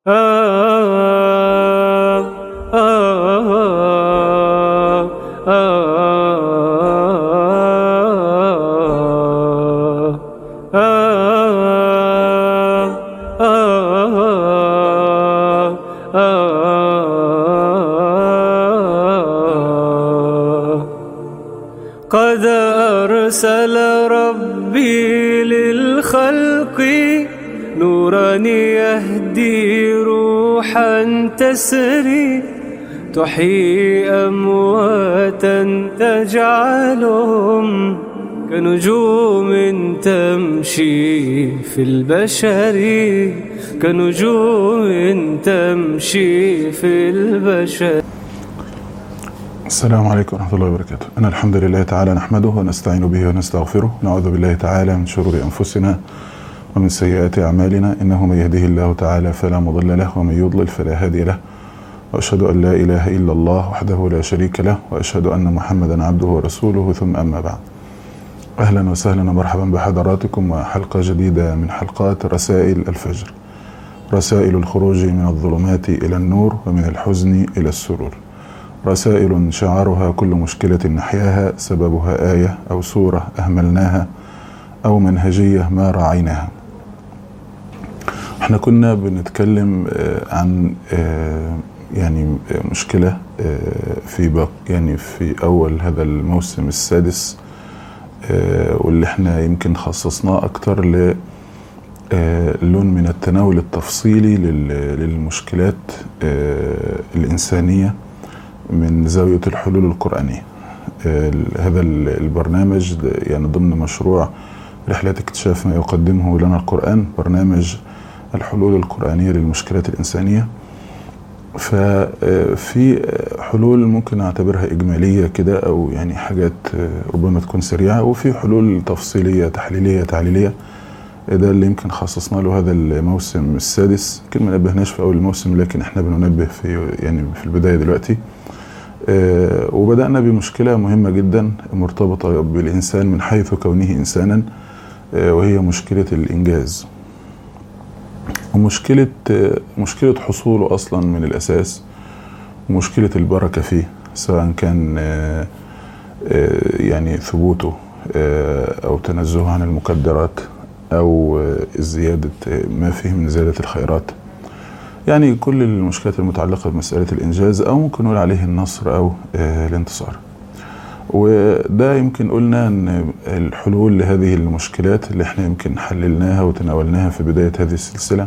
قد أرسل ربي للخلق نورا يهدي روحا تسري تحيي أمواتا تجعلهم كنجوم تمشي في البشر كنجوم تمشي في البشر. السلام عليكم ورحمة الله وبركاته. إن الحمد لله تعالى نحمده ونستعين به ونستغفره، نعوذ بالله تعالى من شرور أنفسنا ومن سيئات أعمالنا، إنه من يهده الله تعالى فلا مضل له ومن يضلل فلا هادي له، وأشهد أن لا إله إلا الله وحده لا شريك له، وأشهد أن محمدا عبده ورسوله، ثم أما بعد. أهلا وسهلا ومرحبا بحضراتكم وحلقة جديدة من حلقات رسائل الفجر، رسائل الخروج من الظلمات إلى النور ومن الحزن إلى السرور، رسائل شعارها كل مشكلة نحياها سببها آية أو سورة أهملناها أو منهجية ما راعيناها. احنا كنا بنتكلم عن يعني مشكلة في أول هذا الموسم السادس، واللي احنا يمكن خصصناه أكتر لون من التناول التفصيلي للمشكلات الإنسانية من زاوية الحلول القرآنية. هذا البرنامج يعني ضمن مشروع رحلة اكتشاف ما يقدمه لنا القرآن، برنامج الحلول القرآنية للمشكلات الإنسانية. ففي حلول ممكن نعتبرها إجمالية كده، أو يعني حاجات ربما تكون سريعة، وفي حلول تفصيلية تحليلية تعليلية. ده اللي يمكن خصصنا له هذا الموسم السادس. يمكن ما نبهناش في أول الموسم، لكن احنا بننبه في البداية دلوقتي. وبدأنا بمشكلة مهمة جدا مرتبطة بالإنسان من حيث كونه إنسانا، وهي مشكلة الإنجاز، ومشكلة حصوله أصلا من الأساس، ومشكلة البركة فيه، سواء كان يعني ثبوته أو تنزهه عن المكدرات، أو زيادة ما فيه من زيادة الخيرات. يعني كل المشكلات المتعلقة بمسألة الإنجاز، أو ممكن نقول عليه النصر أو الانتصار. وده يمكن قلنا أن الحلول لهذه المشكلات اللي احنا يمكن حللناها وتناولناها في بداية هذه السلسلة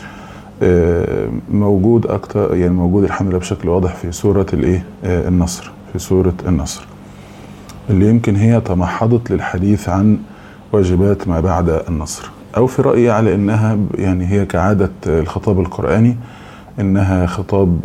موجود أكتر، يعني موجود الحمد لله بشكل واضح في سورة النصر، في سورة النصر اللي يمكن هي تمحضت للحديث عن واجبات ما بعد النصر، أو في رأيي على أنها يعني هي كعادة الخطاب القرآني أنها خطاب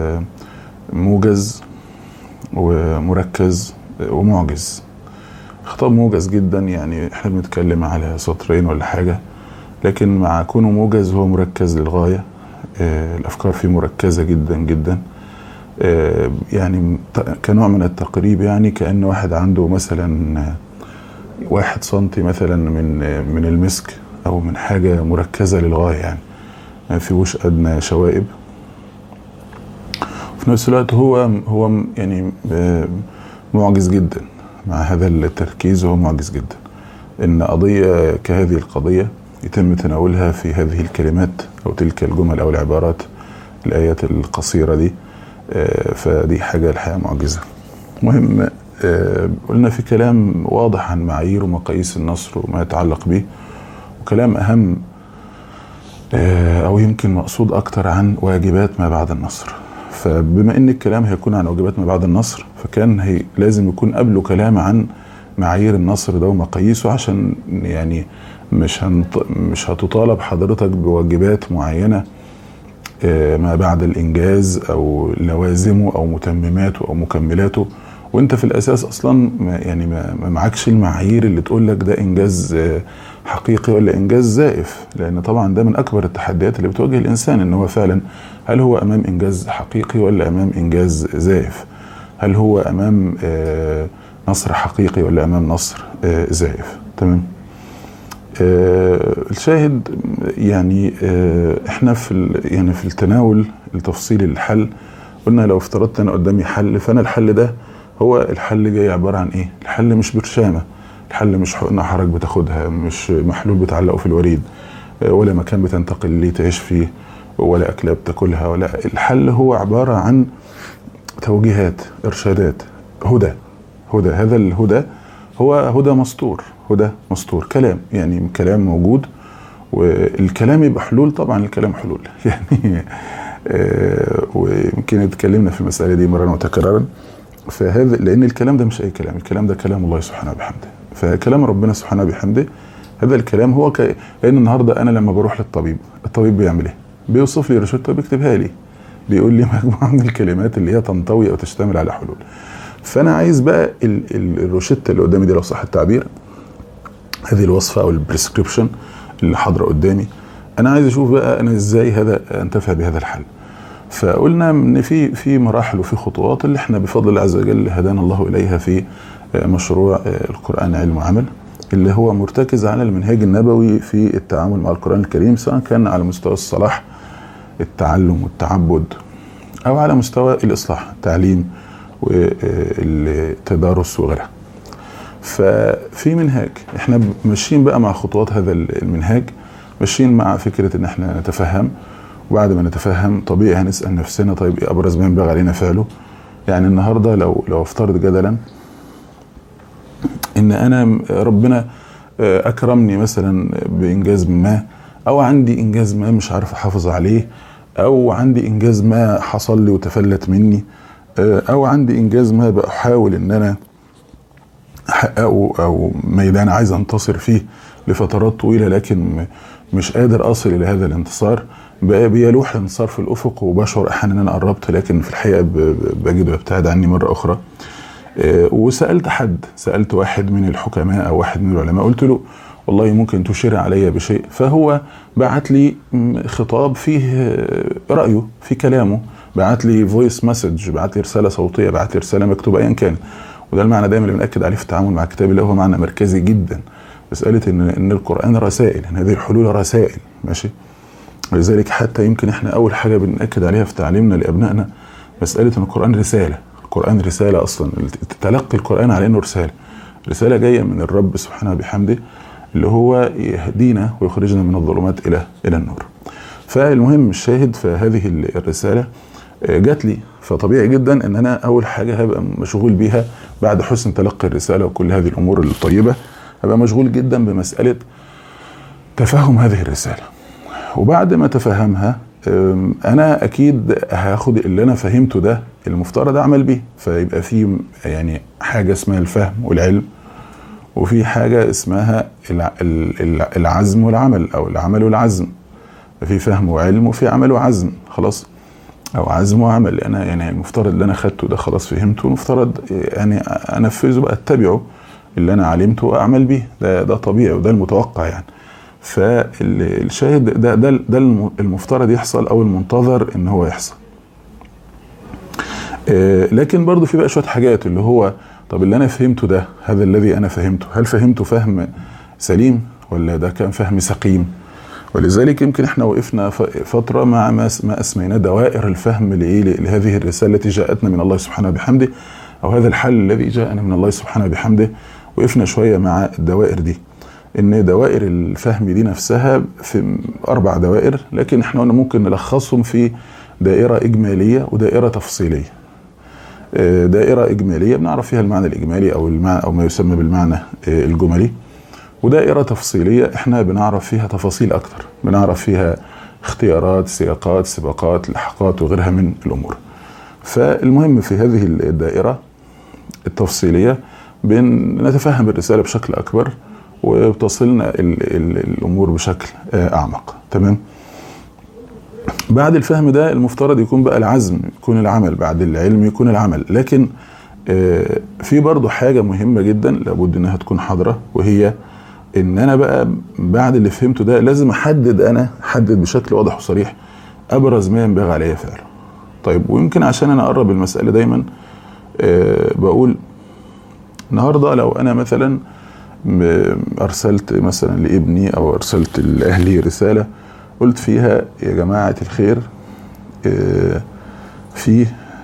موجز ومركز ومعجز. خطاب موجز جدا، يعني احنا بنتكلم على سطرين ولا حاجة، لكن مع كونه موجز هو مركز للغاية. الأفكار فيه مركزة جدا جدا، يعني كنوع من التقريب، يعني كأن واحد عنده مثلا 1 سنتي مثلا من المسك، أو من حاجة مركزة للغاية، يعني ما فيهوش أدنى شوائب. في نفس الوقت هو يعني معجز جدا. مع هذا التركيز هو معجز جدا. إن قضية كهذه القضية يتم تناولها في هذه الكلمات أو تلك الجمل أو العبارات، الآيات القصيرة دي، فدي حاجة الحقيقة معجزة. مهم قلنا في كلام واضح عن معايير ومقاييس النصر وما يتعلق به، وكلام أهم أو يمكن مقصود أكتر عن واجبات ما بعد النصر. فبما إن الكلام هيكون عن واجبات ما بعد النصر، فكان لازم يكون قبله كلام عن معايير النصر ده ومقاييسه، عشان يعني مش هتطالب حضرتك بواجبات معينة ما بعد الإنجاز أو لوازمه أو متمماته أو مكملاته، وانت في الأساس أصلا يعني ما معكش المعايير اللي تقول لك ده إنجاز حقيقي ولا إنجاز زائف. لأن طبعا ده من أكبر التحديات اللي بتواجه الإنسان، إن هو فعلا هل هو أمام إنجاز حقيقي ولا أمام إنجاز زائف؟ هل هو أمام نصر حقيقي ولا أمام نصر زائف؟ تمام. الشاهد يعني احنا في التناول التفصيلي للحل قلنا لو افترضت انا قدامي حل، فانا الحل ده هو الحل جاي عبارة عن ايه؟ الحل مش برشامة، الحل مش حقنة حرج بتاخدها، مش محلول بتعلقه في الوريد، ولا مكان بتنتقل ليه تعيش فيه، ولا أكلة بتاكلها، ولا الحل هو عبارة عن توجيهات، إرشادات، هدى. هذا الهدى هو هدى مسطور، كلام، يعني كلام موجود، والكلام يبقى حلول. طبعا الكلام حلول يعني ويمكن اتكلمنا في المسألة دي مرة وتكرارا. فهذا لأن الكلام ده مش أي كلام، الكلام ده كلام الله سبحانه وبحمده. فكلام ربنا سبحانه وبحمده هذا الكلام هو لأن النهاردة أنا لما بروح للطبيب، الطبيب بيعمل إيه؟ بيوصف لي روشتة بيكتبها لي، بيقول لي مجموعة من الكلمات اللي هي تنطوي أو تشتمل على حلول. فأنا عايز بقى الروشتة اللي قدامي دي لو صح التعبير، هذه الوصفة أو البريسكريبشن اللي حاضرة قدامي، أنا عايز أشوف بقى أنا إزاي هذا أنتفع بهذا الحل. فقلنا ان في مراحل وفي خطوات اللي احنا بفضل الله عز وجل هدانا الله اليها في مشروع القرآن علم وعمل، اللي هو مرتكز على المنهاج النبوي في التعامل مع القرآن الكريم، سواء كان على مستوى الصلاح، التعلم والتعبد، او على مستوى الاصلاح، التعليم والتدارس وغيرها. ففي منهاج احنا ماشيين بقى مع خطوات هذا المنهاج، ماشيين مع فكرة ان احنا نتفهم، وبعد ما نتفهم طبيعي هنسأل نفسنا طيب ايه ابرز ما ينبغي علينا فعله. يعني النهاردة لو افترض جدلا ان انا ربنا اكرمني مثلا بانجاز ما، او عندي انجاز ما مش عارف احافظ عليه، او عندي انجاز ما حصل لي وتفلت مني، او عندي انجاز ما بحاول ان انا احققه، او ميدان عايز انتصر فيه لفترات طويلة لكن مش قادر اصل الى هذا الانتصار، بيلوح الانتصار في الافق وبشعر احيانا ان انا قربت لكن في الحقيقه بجد بيبتعد عني مره اخرى. سالت واحد من الحكماء او واحد من العلماء، قلت له والله ممكن تشير علي بشيء، فهو بعت لي خطاب فيه رايه في كلامه، بعت لي فويس مسج، بعت لي رساله صوتيه، بعت لي رساله مكتوبه ايا كان. وده المعنى دايما اللي بنأكد عليه في التعامل مع الكتاب، اللي هو معنى مركزي جدا، مساله ان القرآن رسائل، ان هذه الحلول رسائل، ماشي. ولذلك حتى يمكن احنا اول حاجه بنأكد عليها في تعليمنا لابنائنا مساله ان القرآن رساله. القرآن رساله اصلا، تلقي القرآن على انه رساله جايه من الرب سبحانه وبحمده، اللي هو يهدينا ويخرجنا من الظلمات الى النور. فالمهم الشاهد، فهذه الرساله جات لي، فطبيعي جدا ان انا اول حاجه هبقى مشغول بيها بعد حسن تلقي الرساله وكل هذه الامور الطيبه، هبقى مشغول جدا بمساله تفهم هذه الرساله. وبعد ما تفهمها انا اكيد هاخد اللي انا فهمته ده المفترض اعمل بيه. فيبقى في يعني حاجه اسمها الفهم والعلم، وفي حاجه اسمها العزم والعمل، او العمل والعزم. في فهم وعلم وفي عمل وعزم، خلاص، او عزم وعمل. انا يعني المفترض اللي انا خدته ده خلاص فهمته، المفترض يعني انفذه بقى، اتبعه اللي انا علمته واعمل بيه. ده طبيعي وده المتوقع يعني. فالشاهد ده المفترض يحصل او المنتظر ان هو يحصل. لكن برضو في بقى شوية حاجات اللي هو طب اللي انا فهمته ده، هذا الذي انا فهمته، هل فهمته فهم سليم ولا ده كان فهم سقيم؟ ولذلك يمكن احنا وقفنا فترة مع ما اسميناه دوائر الفهم لهذه الرسالة التي جاءتنا من الله سبحانه وبحمده، او هذا الحل الذي جاءنا من الله سبحانه وبحمده. وقفنا شوية مع الدوائر دي، ان دوائر الفهم دي نفسها في 4 دوائر، لكن احنا قلنا ممكن نلخصهم في دائرة اجمالية ودائرة تفصيلية. دائرة اجمالية بنعرف فيها المعنى الاجمالي او ما يسمى بالمعنى الجملي، ودائرة تفصيلية احنا بنعرف فيها تفاصيل اكتر، بنعرف فيها اختيارات، سياقات، سباقات، لحقات وغيرها من الامور. فالمهم في هذه الدائرة التفصيلية بنتفهم الرسالة بشكل اكبر، وبتصلنا الامور بشكل اعمق. تمام. بعد الفهم ده المفترض يكون بقى العزم، يكون العمل، بعد العلم يكون العمل. لكن في برضو حاجة مهمة جدا لابد انها تكون حاضرة، وهي ان انا بقى بعد اللي فهمته ده لازم احدد بشكل واضح وصريح ابرز ما ينبغي عليا فعله. طيب، ويمكن عشان انا اقرب المسألة دايما بقول النهاردة لو انا مثلا ارسلت مثلا لابني او ارسلت لاهلي رساله قلت فيها يا جماعه الخير، في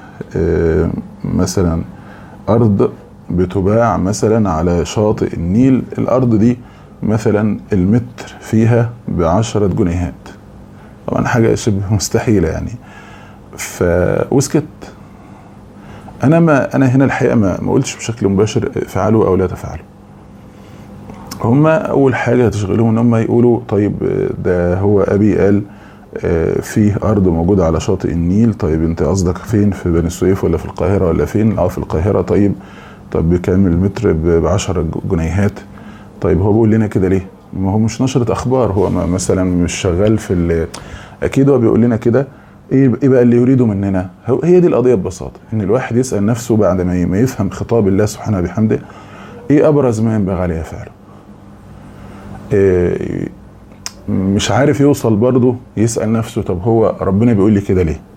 مثلا ارض بتباع مثلا على شاطئ النيل، الارض دي مثلا المتر فيها ب10 جنيهات، طبعا حاجه شبه مستحيله يعني. وسكت. انا هنا الحقيقه ما قلتش بشكل مباشر افعلوا او لا تفعلوا. هم اول حاجه هتشغلهم ان هم يقولوا طيب ده هو ابي قال فيه ارض موجوده على شاطئ النيل، طيب انت قصدك فين، في بني سويف ولا في القاهره ولا فين؟ في القاهره. طب بكام المتر؟ ب10 جنيهات. طيب هو بيقول لنا كده ليه؟ ما هو مش نشرة اخبار، هو مثلا مش شغال في اكيد هو بيقول لنا كده. ايه بقى اللي يريده مننا؟ هي دي القضيه ببساطه، ان الواحد يسال نفسه بعد ما يفهم خطاب الله سبحانه وبحمده ايه ابرز ما ينبغي عليه فعله. مش عارف يوصل برضه، يسال نفسه طب هو ربنا بيقول لي كده ليه؟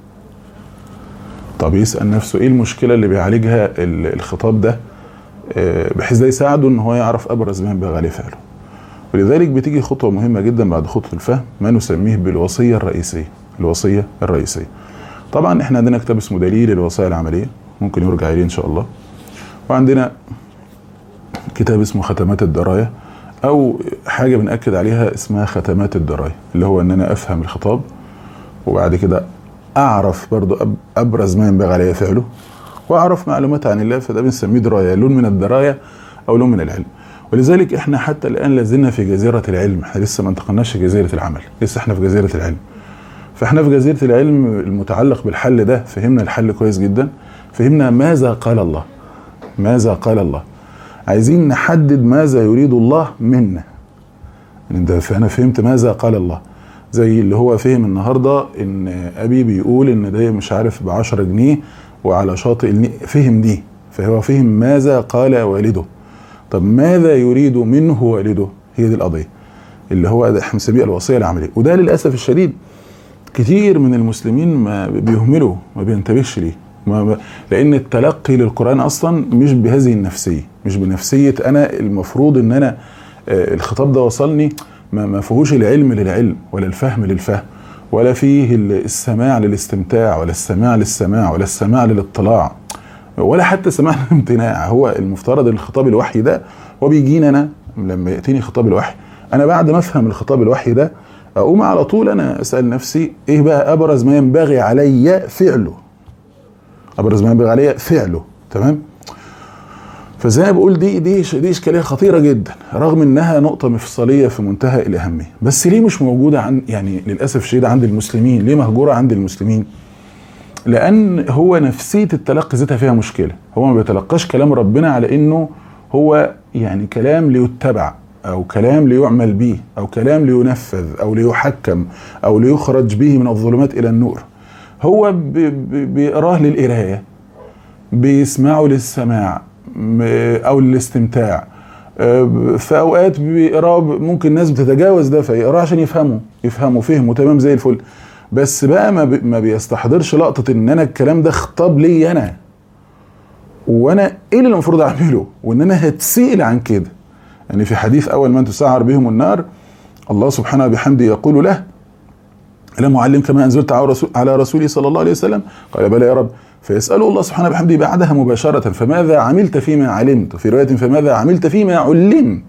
طب يسال نفسه ايه المشكله اللي بيعالجها الخطاب ده، بحيث ده يساعده ان هو يعرف ابرز ما ينبغي عليه فعله. ولذلك بتيجي خطوه مهمه جدا بعد خطوه الفهم، ما نسميه بالوصيه الرئيسيه. الوصيه الرئيسيه طبعا احنا عندنا كتاب اسمه دليل الوصايا العمليه، ممكن يرجع اليه ان شاء الله. وعندنا كتاب اسمه ختمات الدرايه، او حاجه بنأكد عليها اسمها ختمات الدرايه، اللي هو ان انا افهم الخطاب وبعد كده اعرف برضو ابرز ما ينبغي عليه فعله، واعرف معلومات عن الله، فده بنسميه درايه، لون من الدرايه او لون من العلم. ولذلك احنا حتى الان لازلنا في جزيره العلم، احنا لسه ما انتقلناش جزيره العمل، لسه احنا في جزيره العلم. فاحنا في جزيره العلم المتعلق بالحل ده فهمنا الحل كويس جدا، فهمنا ماذا قال الله، ماذا قال الله. عايزين نحدد ماذا يريد الله منا. فانا فهمت ماذا قال الله، زي اللي هو فهم النهارده ان ابي بيقول ان ده مش عارف ب10 جنيه وعلى شاطئ النيل، فهم دي، فهو فهم ماذا قال والده. طب ماذا يريد منه والده؟ هي دي القضيه اللي هو احنا بنسميها الوصيه العمليه. وده للاسف الشديد كتير من المسلمين ما بيهملوا، ما بينتبهش ليه، لان التلقي للقرآن اصلا مش بهذه النفسيه، مش بنفسيه انا المفروض ان انا الخطاب ده وصلني، ما فيهوش العلم للعلم ولا الفهم للفهم، ولا فيه السماع للاستمتاع ولا السماع للسماع ولا السماع للاطلاع ولا حتى سماع للامتناع. هو المفترض ان الخطاب الوحي ده هو بيجيني انا لما ياتيني خطاب الوحي، انا بعد ما افهم الخطاب الوحي ده اقوم على طول انا اسال نفسي ايه بقى ابرز ما ينبغي علي فعله، ابرز ما ينبغي علي فعله. تمام. فزي ما بقول دي اشكاليه خطيره جدا، رغم انها نقطه مفصليه في منتهى الاهميه، بس ليه مش موجوده يعني للاسف الشديد عند المسلمين؟ ليه مهجوره عند المسلمين؟ لان هو نفسيه التلقي ذاتها فيها مشكله. هو ما بيتلقاش كلام ربنا على انه هو يعني كلام ليتبع او كلام ليعمل به او كلام لينفذ او ليحكم او ليخرج به من الظلمات الى النور. هو بيقراه للقرايه، بيسمعه للسماع او للاستمتاع. في اوقات بيقراه ممكن ناس بتتجاوز ده فيقراه عشان يفهموا فهمه تمام زي الفل، بس بقى ما بيستحضرش لقطه ان انا الكلام ده خطاب لي انا، وانا ايه اللي المفروض اعمله، وان انا هتسئل عن كده. يعني في حديث اول من تسعر بهم النار الله سبحانه وبحمده يقول له ألم أعلمك ما أنزلت على رسولي صلى الله عليه وسلم؟ قال بلى يا رب. فيسأله الله سبحانه وبحمده بعدها مباشرة فماذا عملت فيما علمت، في رواية فماذا عملت فيما علمت.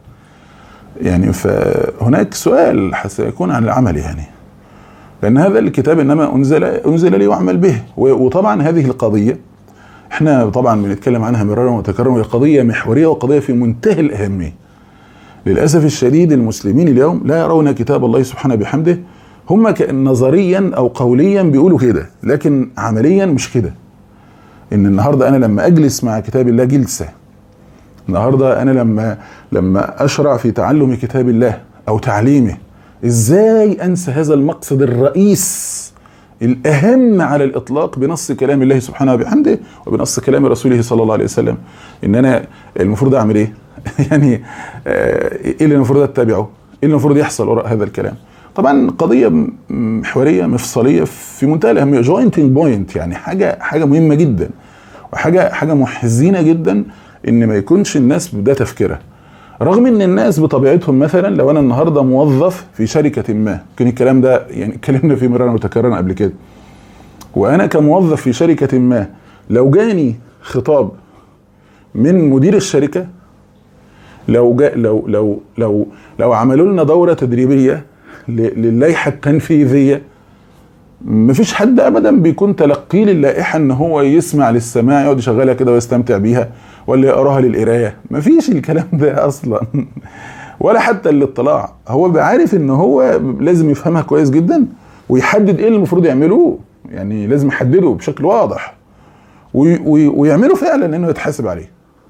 يعني فهناك سؤال سيكون عن العمل، يعني لأن هذا الكتاب إنما أنزل لي وأعمل به. وطبعا هذه القضية احنا طبعا بنتكلم عنها مرارا وتكرارا، وهي قضية محورية وقضية في منتهى الأهمية. للأسف الشديد المسلمين اليوم لا يرون كتاب الله سبحانه بحمده، هم نظريا أو قوليا بيقولوا كده، لكن عمليا مش كده. إن النهاردة أنا لما أجلس مع كتاب الله جلسة، النهاردة أنا لما أشرع في تعلم كتاب الله أو تعليمه، إزاي أنسى هذا المقصد الرئيس الأهم على الإطلاق بنص كلام الله سبحانه وبحمده وبنص كلام رسوله صلى الله عليه وسلم، إن أنا المفروض أعمل إيه؟ يعني إيه اللي المفروض أتبعه؟ إيه اللي المفروض يحصل وراء هذا الكلام؟ طبعا قضية محورية مفصلية في منتهى الأهمية، جوينتنج بوينت، يعني حاجة مهمة جدا، وحاجة محزنة جدا إن ما يكونش الناس بده تفكيرها. رغم ان الناس بطبيعتهم مثلا لو انا النهارده موظف في شركه ما، كان الكلام ده يعني اتكلمنا فيه مرارا متكررا قبل كده، وانا كموظف في شركه ما لو جاني خطاب من مدير الشركه، لو عملوا لنا دوره تدريبيه للائحه التنفيذيه، مفيش حد ابدا بيكون تلقيه للائحه ان هو يسمع للسماع يقعد يشغلها كده ويستمتع بيها، ولا يقراها للقرايه. مفيش الكلام ده اصلا ولا حتى الاطلاع. هو بعارف ان هو لازم يفهمها كويس جدا ويحدد ايه اللي المفروض يعملوه، يعني لازم يحدده بشكل واضح ويعمله فعلا انه يتحاسب عليه.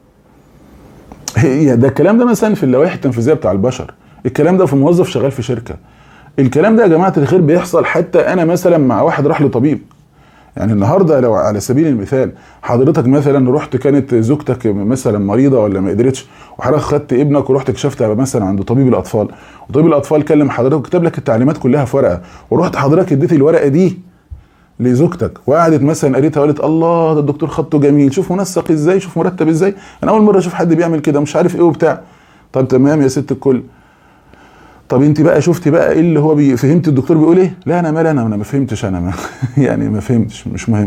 ده الكلام ده مثلا في اللوائح التنفيذيه بتاع البشر، الكلام ده في موظف شغال في شركه، الكلام ده يا جماعه الخير بيحصل حتى انا مثلا مع واحد راح لطبيب. يعني النهارده لو على سبيل المثال حضرتك مثلا رحت كانت زوجتك مثلا مريضه ولا ما قدرتش، وحضرتك خدت ابنك ورحت كشفت مثلا عند طبيب الاطفال، وطبيب الاطفال كلم حضرتك وكتب لك التعليمات كلها في ورقه، ورحت حضرتك اديت الورقه دي لزوجتك وقعدت مثلا قريتها وقالت الله ده الدكتور خطه جميل، شوف منسق ازاي، شوف مرتب ازاي، انا اول مره اشوف حد بيعمل كده مش عارف ايه وبتاع. طب تمام يا ست الكل، طب انت بقى شفتي بقى ايه اللي هو فهمت الدكتور بيقول ايه؟ لا انا مالي، انا ما فهمتش، انا ما يعني ما فهمتش، مش مهم.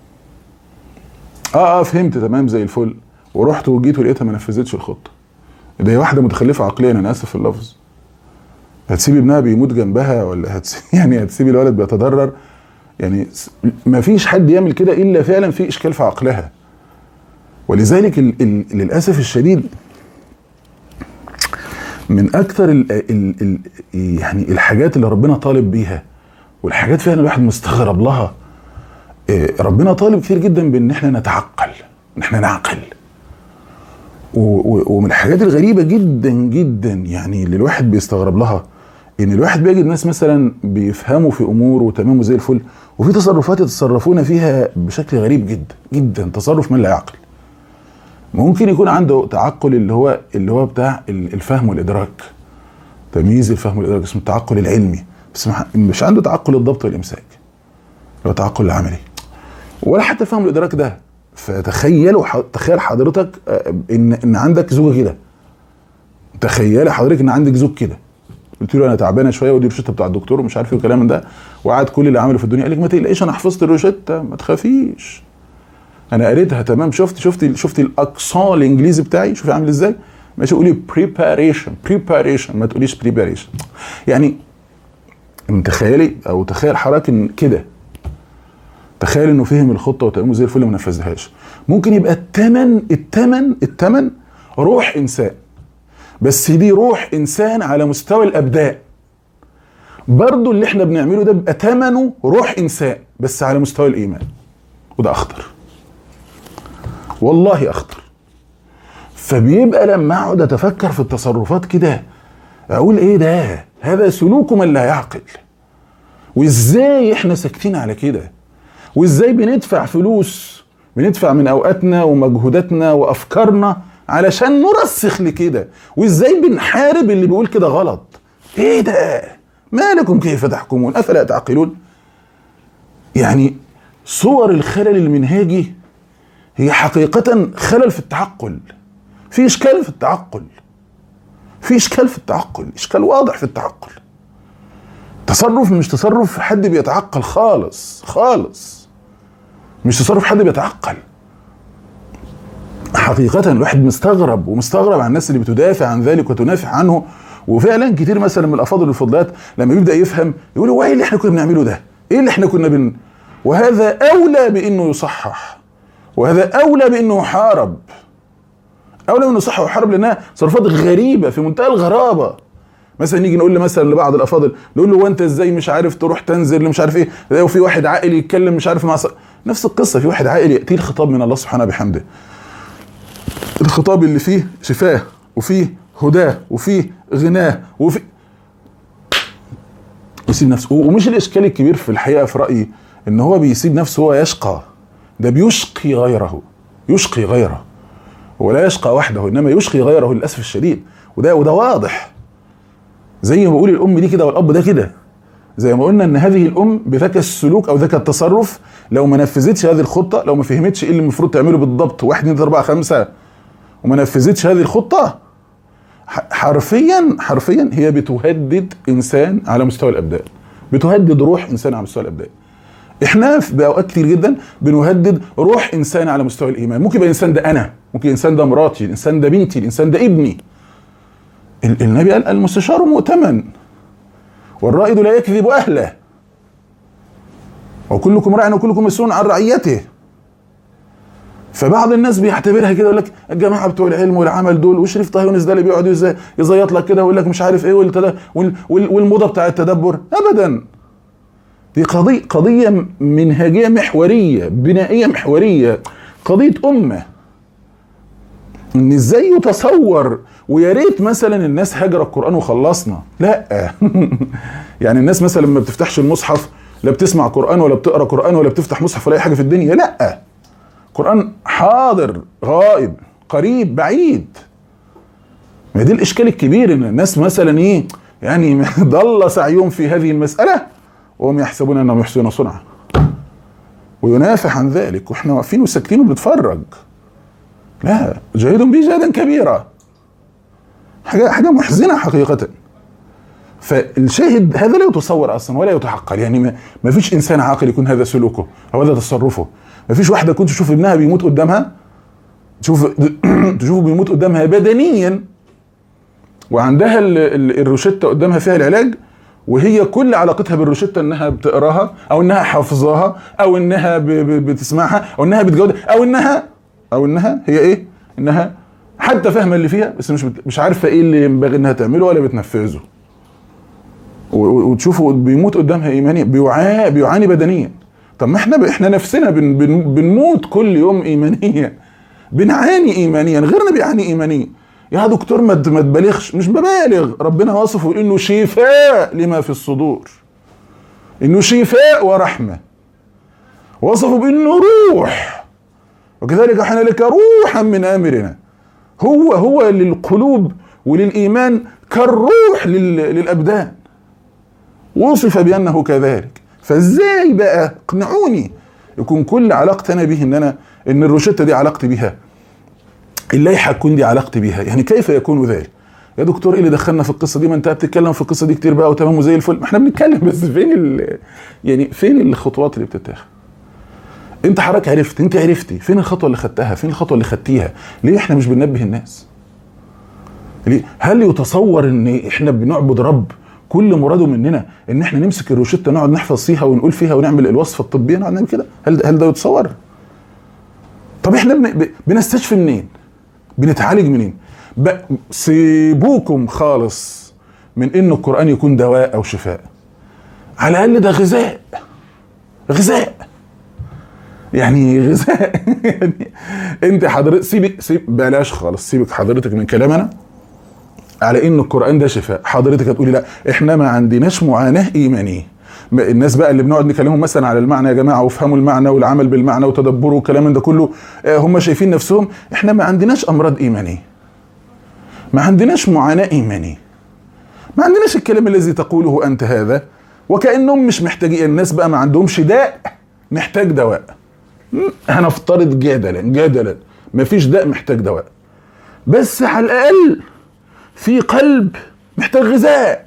فهمت تمام زي الفل، ورحت وجيت ولقيتها ما نفذتش الخطه. ده هي واحده متخلفه عقليا، انا اسف في اللفظ. هتسيبي ابنها بيموت جنبها ولا يعني هتسيبي الولد بيتضرر؟ يعني ما فيش حد يعمل كده الا فعلا في اشكال في عقلها. ولذلك للاسف الشديد من اكثر يعني الحاجات اللي ربنا طالب بيها، والحاجات فعلا الواحد مستغرب لها، ربنا طالب كتير جدا بان احنا نتعقل، ان احنا نعقل. ومن الحاجات الغريبه جدا جدا يعني اللي الواحد بيستغرب لها، ان الواحد بيجد ناس مثلا بيفهموا في امور وتمام وزي الفل، وفي تصرفات يتصرفون فيها بشكل غريب جدا جدا، تصرف من لا يعقل. ممكن يكون عنده تعقل اللي هو بتاع الفهم والادراك، تمييز الفهم والادراك، اسمه التعقل العلمي، بس مش عنده تعقل الضبط والامساك اللي هو التعقل العملي، ولا حتى الفهم والادراك ده. تخيل حضرتك ان عندك زوجه كده، تخيل حضرتك ان عندك زوج كده، قلت له انا تعبانه شويه ودي الروشته بتاع الدكتور ومش عارف ايه والكلام ده، وقعد كل اللي عمله في الدنيا قال لك ما تقلقيش انا حفظت الروشته، ما تخافيش انا قريتها تمام، شفت الاقصى الانجليزي بتاعي، شوفي عامل ازاي، ماشي قولي preparation ما تقوليش preparation. يعني تخيلي او تخيل حضرتك ان كده، تخيل انه فهم الخطه وتمام زي الفل وما نفذهاش. ممكن يبقى الثمن روح انسان، بس دي روح انسان على مستوى الابداع. برضو اللي احنا بنعمله ده بيبقى ثمنه روح انسان بس على مستوى الايمان، وده اخطر، والله اخطر. فبيبقى لما اقعد اتفكر في التصرفات كده اقول ايه ده، هذا سلوك من لا يعقل. وازاي احنا ساكتين على كده، وازاي بندفع فلوس، بندفع من اوقاتنا ومجهوداتنا وافكارنا علشان نرسخ لكده، وازاي بنحارب اللي بيقول كده غلط. ايه ده، ما لكم كيف تحكمون افلا تعقلون. يعني صور الخلل المنهاجي هي حقيقة خلل في التعقل، في اشكال في التعقل، اشكال واضح في التعقل. تصرف مش تصرف حد بيتعقل خالص، مش تصرف حد بيتعقل. حقيقة الواحد مستغرب عن الناس اللي بتدافع عن ذلك وتنافع عنه. وفعلا كتير مثلا من الافاضل والفضلات لما يبدأ يفهم يقولوا ايه اللي احنا كنا بنعمله ده، ايه اللي احنا كنا وهذا اولى بانه يصحح، وهذا اولى بانه يحارب، اولى بانه يصحح ويحارب، لانها تصرفات غريبة في منتهى الغرابة. مثلا نيجي نقول مثلا لبعض الافاضل، نقول له وانت ازاي مش عارف تروح تنزل مش عارف ايه، وفي واحد عاقل يتكلم مش عارف مع نفس القصة، في واحد عاقل يأتيه الخطاب من الله سبحانه بحمده، الخطاب اللي فيه شفاه وفيه هداه وفيه غناه وفيه، يسيب نفسه. ومش الاشكال الكبير في الحقيقة في رأيي ان هو بيسيب نفسه، هو يشقى، ده بيشقي غيره، ولا يشقى وحده انما يشقي غيره للاسف الشديد. وده واضح، زي ما بقول الام دي كده والاب ده كده، زي ما قلنا ان هذه الام بذاك السلوك او ذاك التصرف لو ما نفذتش هذه الخطه، لو ما فهمتش ايه اللي المفروض تعمله بالضبط 1 2 3 4 5 وما نفذتش هذه الخطه، حرفيا هي بتهدد انسان على مستوى الابدان، بتهدد روح انسان على مستوى الابدان. احنا في اوقات كتير جدا بنهدد روح انسان على مستوى الايمان. ممكن يبقى الانسان ده انا، ممكن الانسان ده مراتي، الانسان ده بنتي، الانسان ده ابني. النبي قال المستشار مؤتمن والرائد لا يكذب اهله وكلكم راع وكلكم مسؤول عن رعيته. فبعض الناس بيعتبرها كده، يقول لك الجماعه بتوع العلم والعمل دول، وشريف طه يونس ده اللي بيقعد يزيط لك كده ويقول لك مش عارف ايه والموضه بتاع التدبر. ابدا، دي قضيه منهجيه محوريه بنائيه محوريه، قضيه امه. ان ازاي يتصور، ويا ريت مثلا الناس هجر القران وخلصنا، لا يعني الناس مثلا ما بتفتحش المصحف، لا بتسمع قران ولا بتقرا قران ولا بتفتح مصحف ولا اي حاجه في الدنيا، لا، القرآن حاضر غائب قريب بعيد. ما دي الإشكال الكبير، إن الناس مثلا إيه يعني ضل سعيهم في هذه المسألة وهم يحسبون أنهم يحسنون صنعا، وينافح عن ذلك وإحنا واقفين وساكتين وبنتفرج. لا، جاهدوا به جهدا كبيرا، حاجة محزنة حقيقة. فالشاهد هذا لا يتصور أصلا ولا يتحقق. يعني ما فيش إنسان عاقل يكون هذا سلوكه أو هذا تصرفه. ما فيش واحدة كنت تشوف ابنها بيموت قدامها، تشوفه بيموت قدامها بدنيا، وعندها الروشتة قدامها فيها العلاج، وهي كل علاقتها بالروشتة انها بتقراها او انها حافظاها او انها بتسمعها او انها بتجودها او انها هي ايه، انها حتى فاهمة اللي فيها بس مش عارفة ايه اللي ينبغي انها تعمله ولا بتنفذه. وتشوفه بيموت قدامها ايمانيا، بيعاني بدنيا. طب ما احنا نفسنا بنموت كل يوم ايمانيا، بنعاني ايمانيا، غيرنا بيعاني ايمانيا. يا دكتور ما تبالغش، مش ببالغ، ربنا وصفه انه شفاء لما في الصدور، انه شفاء ورحمه، وصفه بانه روح، وكذلك احنا لك روحا من امرنا. هو للقلوب وللايمان كالروح للابدان، وصف بانه كذلك. فازاي بقى اقنعوني يكون كل علاقتنا به ان الروشته دي علاقتي بها، الليحه تكون دي علاقتي بها؟ يعني كيف يكون ذلك؟ يا دكتور ايه اللي دخلنا في القصه دي؟ ما انت بتتكلم في القصه دي كتير بقى وتمام وزي الفل. ما احنا بنتكلم، بس فين الخطوات اللي بتتاخد؟ انت حضرتك عرفت، انت عرفتي فين الخطوه اللي خدتها، فين الخطوه اللي خدتيها؟ ليه احنا مش بننبه الناس؟ ليه؟ هل يتصور ان احنا بنعبد رب كل مراده مننا ان احنا نمسك الروشته نقعد نحفظ فيها ونقول فيها ونعمل الوصفه الطبيه نقعد نعمل كده؟ هل ده يتصور؟ طب احنا بنستشفي منين؟ بنتعالج منين؟ سيبوكم خالص من ان القرآن يكون دواء او شفاء، على الاقل ده غذاء يعني غذاء يعني انت حضرتك سيب بلاش خالص، سيبك حضرتك من كلامنا على ان القرآن ده شفاء. حضرتك هتقولي لا احنا ما عندناش معاناة ايمانية. الناس بقى اللي بنقعد نكلمهم مثلا على المعنى يا جماعة وفهموا المعنى والعمل بالمعنى وتدبروا والكلام ده كله، هم شايفين نفسهم احنا ما عندناش امراض ايمانية، ما عندناش معاناة ايمانية، ما عندناش الكلام الذي تقوله انت هذا، وكأنهم مش محتاجين. الناس بقى ما عندهمش داء محتاج دواء. هنفترض جدلا ما فيش داء محتاج دواء، بس على الاقل في قلب محتاج غذاء.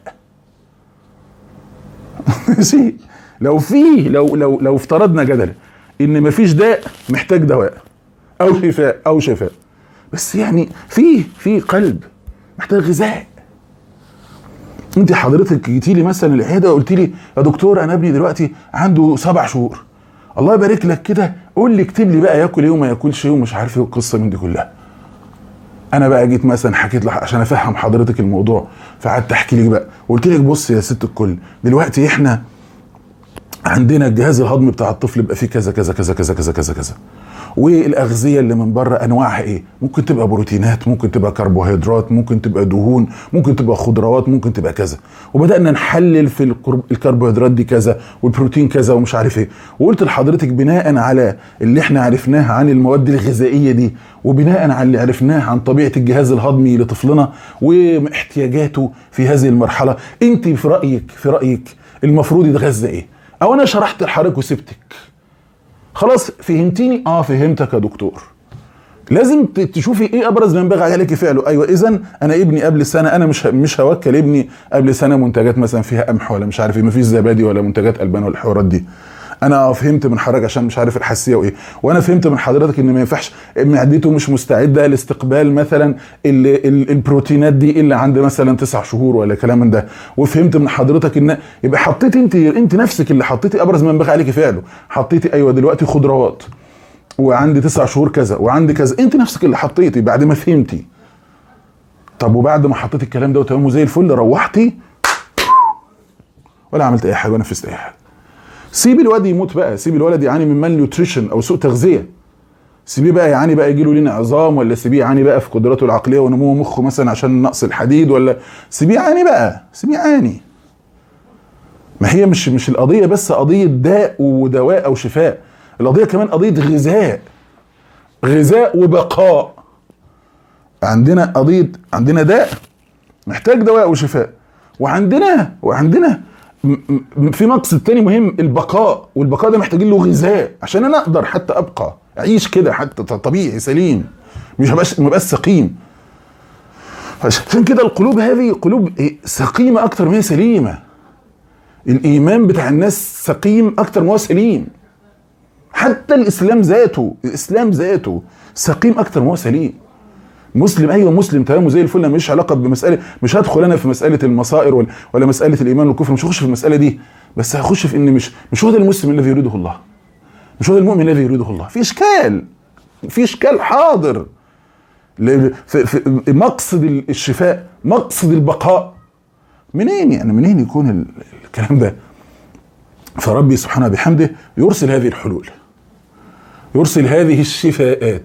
لو افترضنا جدلا ان مفيش داء محتاج دواء او شفاء، بس يعني في قلب محتاج غذاء. انت حضرتك جيتي لي مثلا العياده وقلت لي يا دكتور انا ابني دلوقتي عنده 7 شهور، الله يبارك لك كده قول لي اكتب لي بقى ياكل ايه وما ياكلش ايه ومش عارف ايه القصه من دي كلها. انا بقى جيت مثلا حكيت لك عشان افهم حضرتك الموضوع، فقعدت احكي لك بقى وقلت لك بص يا ست الكل، دلوقتي احنا عندنا الجهاز الهضمي بتاع الطفل بيبقى فيه كذا كذا كذا كذا كذا كذا كذا، والاغذيه اللي من بره انواعها ايه؟ ممكن تبقى بروتينات، ممكن تبقى كربوهيدرات، ممكن تبقى دهون، ممكن تبقى خضروات، ممكن تبقى كذا. وبدانا نحلل في الكربوهيدرات دي كذا والبروتين كذا ومش عارف ايه، وقلت لحضرتك بناء على اللي احنا عرفناه عن المواد الغذائيه دي وبناء على اللي عرفناه عن طبيعه الجهاز الهضمي لطفلنا واحتياجاته في هذه المرحله، انت في رايك المفروض يتغذى ايه؟ او انا شرحت لحضرتك وسبتك خلاص فهمتيني؟ فهمتك يا دكتور. لازم تشوفي ايه ابرز ما ينبغي عليك فعله. ايوه اذا انا ابني قبل سنه، انا مش هوكل ابني قبل سنه منتجات مثلا فيها قمح ولا مش عارف ايه، مفيش زبادي ولا منتجات البان ولا الحوارات دي. انا فهمت من حضرتك عشان مش عارف الحساسيه وايه، وانا فهمت من حضرتك ان ما ينفعش معدته مش مستعده لاستقبال مثلا البروتينات دي الا عند مثلا 9 شهور ولا كلام من ده، وفهمت من حضرتك ان يبقى حطيتي انت نفسك اللي حطيتي ابرز ما ينبغي عليك فعله. حطيتي ايوه دلوقتي خضروات وعندي 9 شهور كذا وعندي كذا، انت نفسك اللي حطيتي بعد ما فهمتي. طب وبعد ما حطيتي الكلام ده وتمام وزي الفل، روحتي ولا عملت اي حاجه ولا نفذت اي حاجه. سيب الواد يموت بقى، سيب الولد يعاني من مال نيوتريشن او سوء تغذيه، سيبيه بقى يعاني بقى يجي له لين عظام، ولا سيبيه يعاني بقى في قدراته العقليه ونمو مخه مثلا عشان نقص الحديد، ولا سيبيه يعاني بقى، سيبيه يعاني. ما هي مش القضيه بس قضيه داء ودواء او شفاء، القضيه كمان قضيه غذاء وبقاء. عندنا قضيه، عندنا داء محتاج دواء وشفاء، وعندنا في مقصد تاني مهم، البقاء، والبقاء ده محتاجين له غذاء عشان انا اقدر حتى ابقى اعيش كده حتى طبيعي سليم، ما بقاش سقيم. عشان كده القلوب هذه قلوب سقيمه اكتر ما هي سليمه. الايمان بتاع الناس سقيم اكتر ما هو سليم. حتى الاسلام ذاته سقيم اكتر ما هو سليم. مسلم ايوه مسلم تمام وزي الفل، ماليش علاقه بمساله، مش هدخل انا في مساله المصائر ولا مساله الايمان والكفر، مش هخش في المساله دي، بس هخش في ان مش هو ده المسلم الذي يريده الله، مش هو ده المؤمن الذي يريده الله. في اشكال حاضر في مقصد الشفاء، مقصد البقاء. منين يكون الكلام ده؟ فربي سبحانه بحمده يرسل هذه الحلول، يرسل هذه الشفاءات،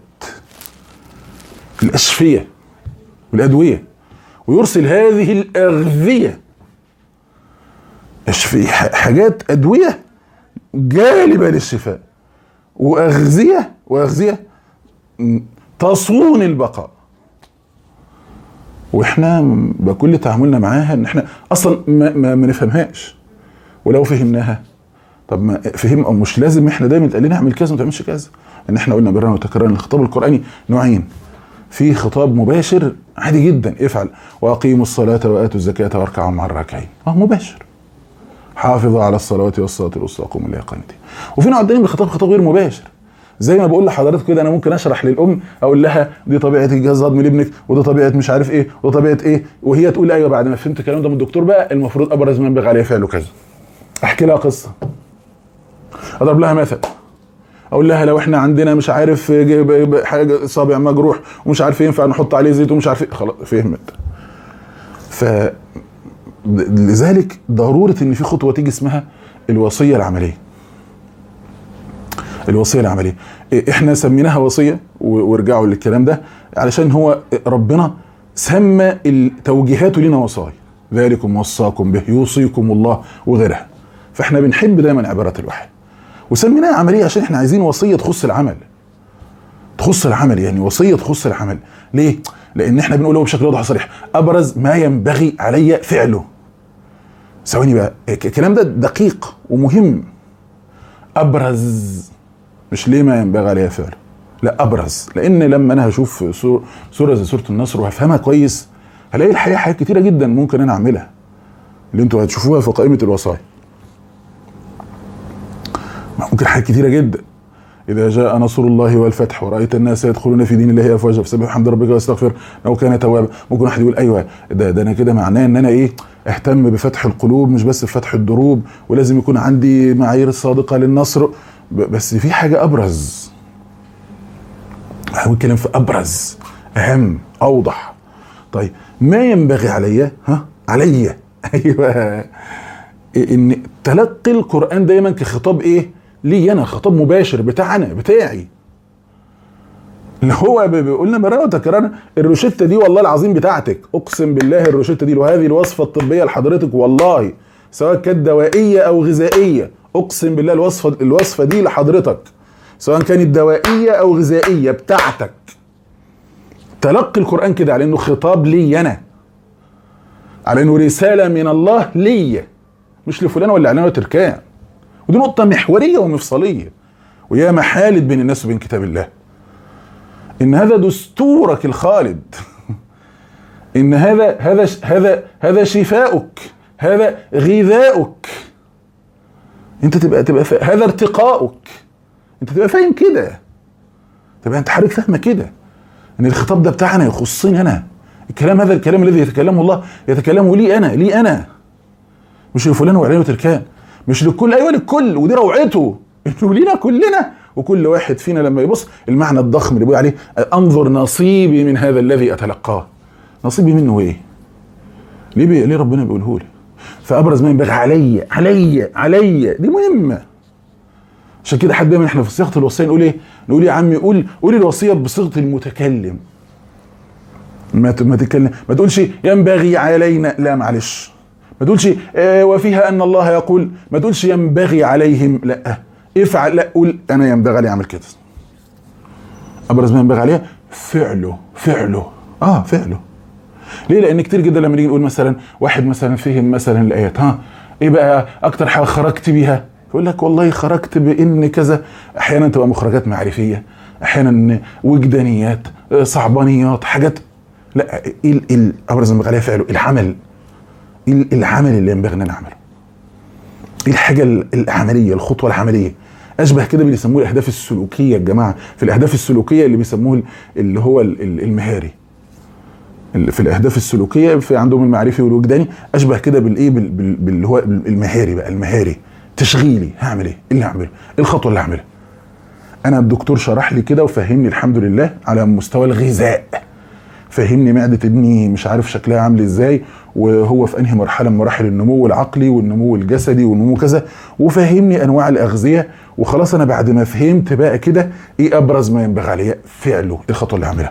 الأشفية والأدوية، ويرسل هذه الأغذية، حاجات أدوية جالبة للشفاء، وأغذية تصون البقاء. واحنا بكل تعاملنا معاها ان احنا اصلا ما نفهمهاش، ولو فهمناها طب ما فهم او مش لازم احنا دايما تقول لنا اعمل كذا وما تعملش كذا. ان احنا قلنا مرارا وتكرارا الخطاب القرآني نوعين، في خطاب مباشر عادي جدا، افعل واقيموا الصلاة واتوا الزكاة واركعوا مع الراكعين، مباشر، حافظوا على الصلوات والصلاة الوسطى وقوموا الليل قانتين. وفي نوع تاني من الخطاب خطاب غير مباشر، زي ما بقول لحضرتك كده، انا ممكن اشرح للام اقول لها دي طبيعه الجهاز الهضمي لابنك، وده طبيعه مش عارف ايه، وده طبيعه ايه، وهي تقول ايوه بعد ما فهمت الكلام ده من الدكتور بقى المفروض ابرز ما ينبغي عليه فعله كذا. احكي لها قصه، اضرب لها مثل، اقول لها لو احنا عندنا مش عارف حاجه صابع مجروح ومش عارف ينفع نحط عليه زيت ومش عارف ايه، خلاص فهمت. لذلك ضروره ان في خطوه تيجي اسمها الوصيه العمليه. الوصيه العمليه احنا سميناها وصيه، وارجعوا للكلام ده علشان هو ربنا سمى توجيهاته لنا وصايا، ذلكم وصاكم به يوصيكم الله وغيرها. فاحنا بنحب دايما عبارات الوحي، وسميناها عمليه عشان احنا عايزين وصيه تخص العمل، يعني وصيه تخص العمل. ليه؟ لان احنا بنقوله بشكل واضح وصريح، ابرز ما ينبغي علي فعله. ثواني بقى، الكلام ده دقيق ومهم. ابرز، مش ليه ما ينبغي عليها فعله، لا ابرز، لان لما انا هشوف سوره زي سوره النصر وهفهمها كويس هلاقي الحقيقه حاجات كتيره جدا ممكن انا اعملها اللي انتوا هتشوفوها في قائمه الوصايا. ممكن حاجات كتيره جدا، اذا جاء نصر الله والفتح ورايت الناس يدخلون في دين الله افواجا فسبح بحمد ربك واستغفر انه كان توابا. ممكن واحد يقول ايوه ده انا كده معناه ان انا ايه، اهتم بفتح القلوب مش بس بفتح الدروب، ولازم يكون عندي معايير صادقه للنصر. بس في حاجه ابرز، هنتكلم في ابرز، اهم، اوضح. طيب ما ينبغي عليا، عليا ايوه، ان تلقي القران دايما كخطاب ايه لي انا، خطاب مباشر بتاعي، اللي هو قلنا مرة وتكررنا الروشته دي والله العظيم بتاعتك، اقسم بالله الروشته دي وهذه الوصفه الطبيه لحضرتك والله، سواء كانت دوائيه او غذائيه، اقسم بالله الوصفه دي لحضرتك، سواء كانت دوائيه او غذائيه بتاعتك. تلقي القران كده على انه خطاب لي انا، على انه رساله من الله لي، مش لفلان ولا علان ولا تركان. ودي نقطه محوريه ومفصليه، ويا محالة بين الناس وبين كتاب الله. ان هذا دستورك الخالد، ان هذا شفاؤك، هذا غذاؤك، انت تبقى هذا ارتقاؤك، انت تبقى فاهم كده، تبقى انت حضرتك فاهمه كده ان الخطاب ده بتاعنا يخصني انا، الكلام هذا الكلام الذي يتكلمه الله يتكلمه لي انا مش لفلان وعلان وتركان، مش للكل، ايوه للكل، ودي روعته انه لينا كلنا، وكل واحد فينا لما يبص المعنى الضخم اللي بيقول عليه انظر نصيبي من هذا الذي اتلقاه، نصيبي منه ايه؟ ليه ربنا بيقوله لي؟ فابرز ما ينبغي عليا دي مهمه. عشان كده حد دايما احنا في صيغه الوصيه نقول ايه؟ نقول يا عمي قول الوصيه بصيغه المتكلم، ما تتكلم، ما تقولش ينبغي علينا، لا معلش، ما تقولش وفيها ان الله يقول، ما تقولش ينبغي عليهم، لا افعل، لا قول انا ينبغي علي اعمل كده. ابرز ما ينبغي عليه فعله فعله. ليه؟ لان كتير جدا لما نيجي نقول مثلا واحد مثلا فهم مثلا الايات، ايه بقى اكتر حاجه خرجت بيها؟ يقول لك والله خرجت بان كذا. احيانا تبقى مخرجات معرفيه، احيانا وجدانيات، صعبانيات، حاجات، لا ابرز ما ينبغي عليه فعله، العمل اللي ينبغي ان نعمله، الحاجه العمليه، الخطوه العمليه. اشبه كده باللي يسموه الاهداف السلوكيه يا جماعه، في الاهداف السلوكيه اللي بيسموه اللي هو المهاري، في الاهداف السلوكيه في عندهم المعرفي والوجداني، اشبه كده بالايه باللي هو المهاري بقى، المهاري تشغيلي، هعمل ايه اللي هعمله، الخطوه اللي هعملها. انا الدكتور شرح لي كده وفهمني الحمد لله على مستوى الغذاء، فهمني معده ابني مش عارف شكلها عامل ازاي، وهو في انهي مرحله من مراحل النمو العقلي والنمو الجسدي والنمو كذا، وفهمني انواع الاغذيه، وخلاص انا بعد ما فهمت بقى كده ايه ابرز ما ينبغي عليه فعله، الخطوه اللي هعملها.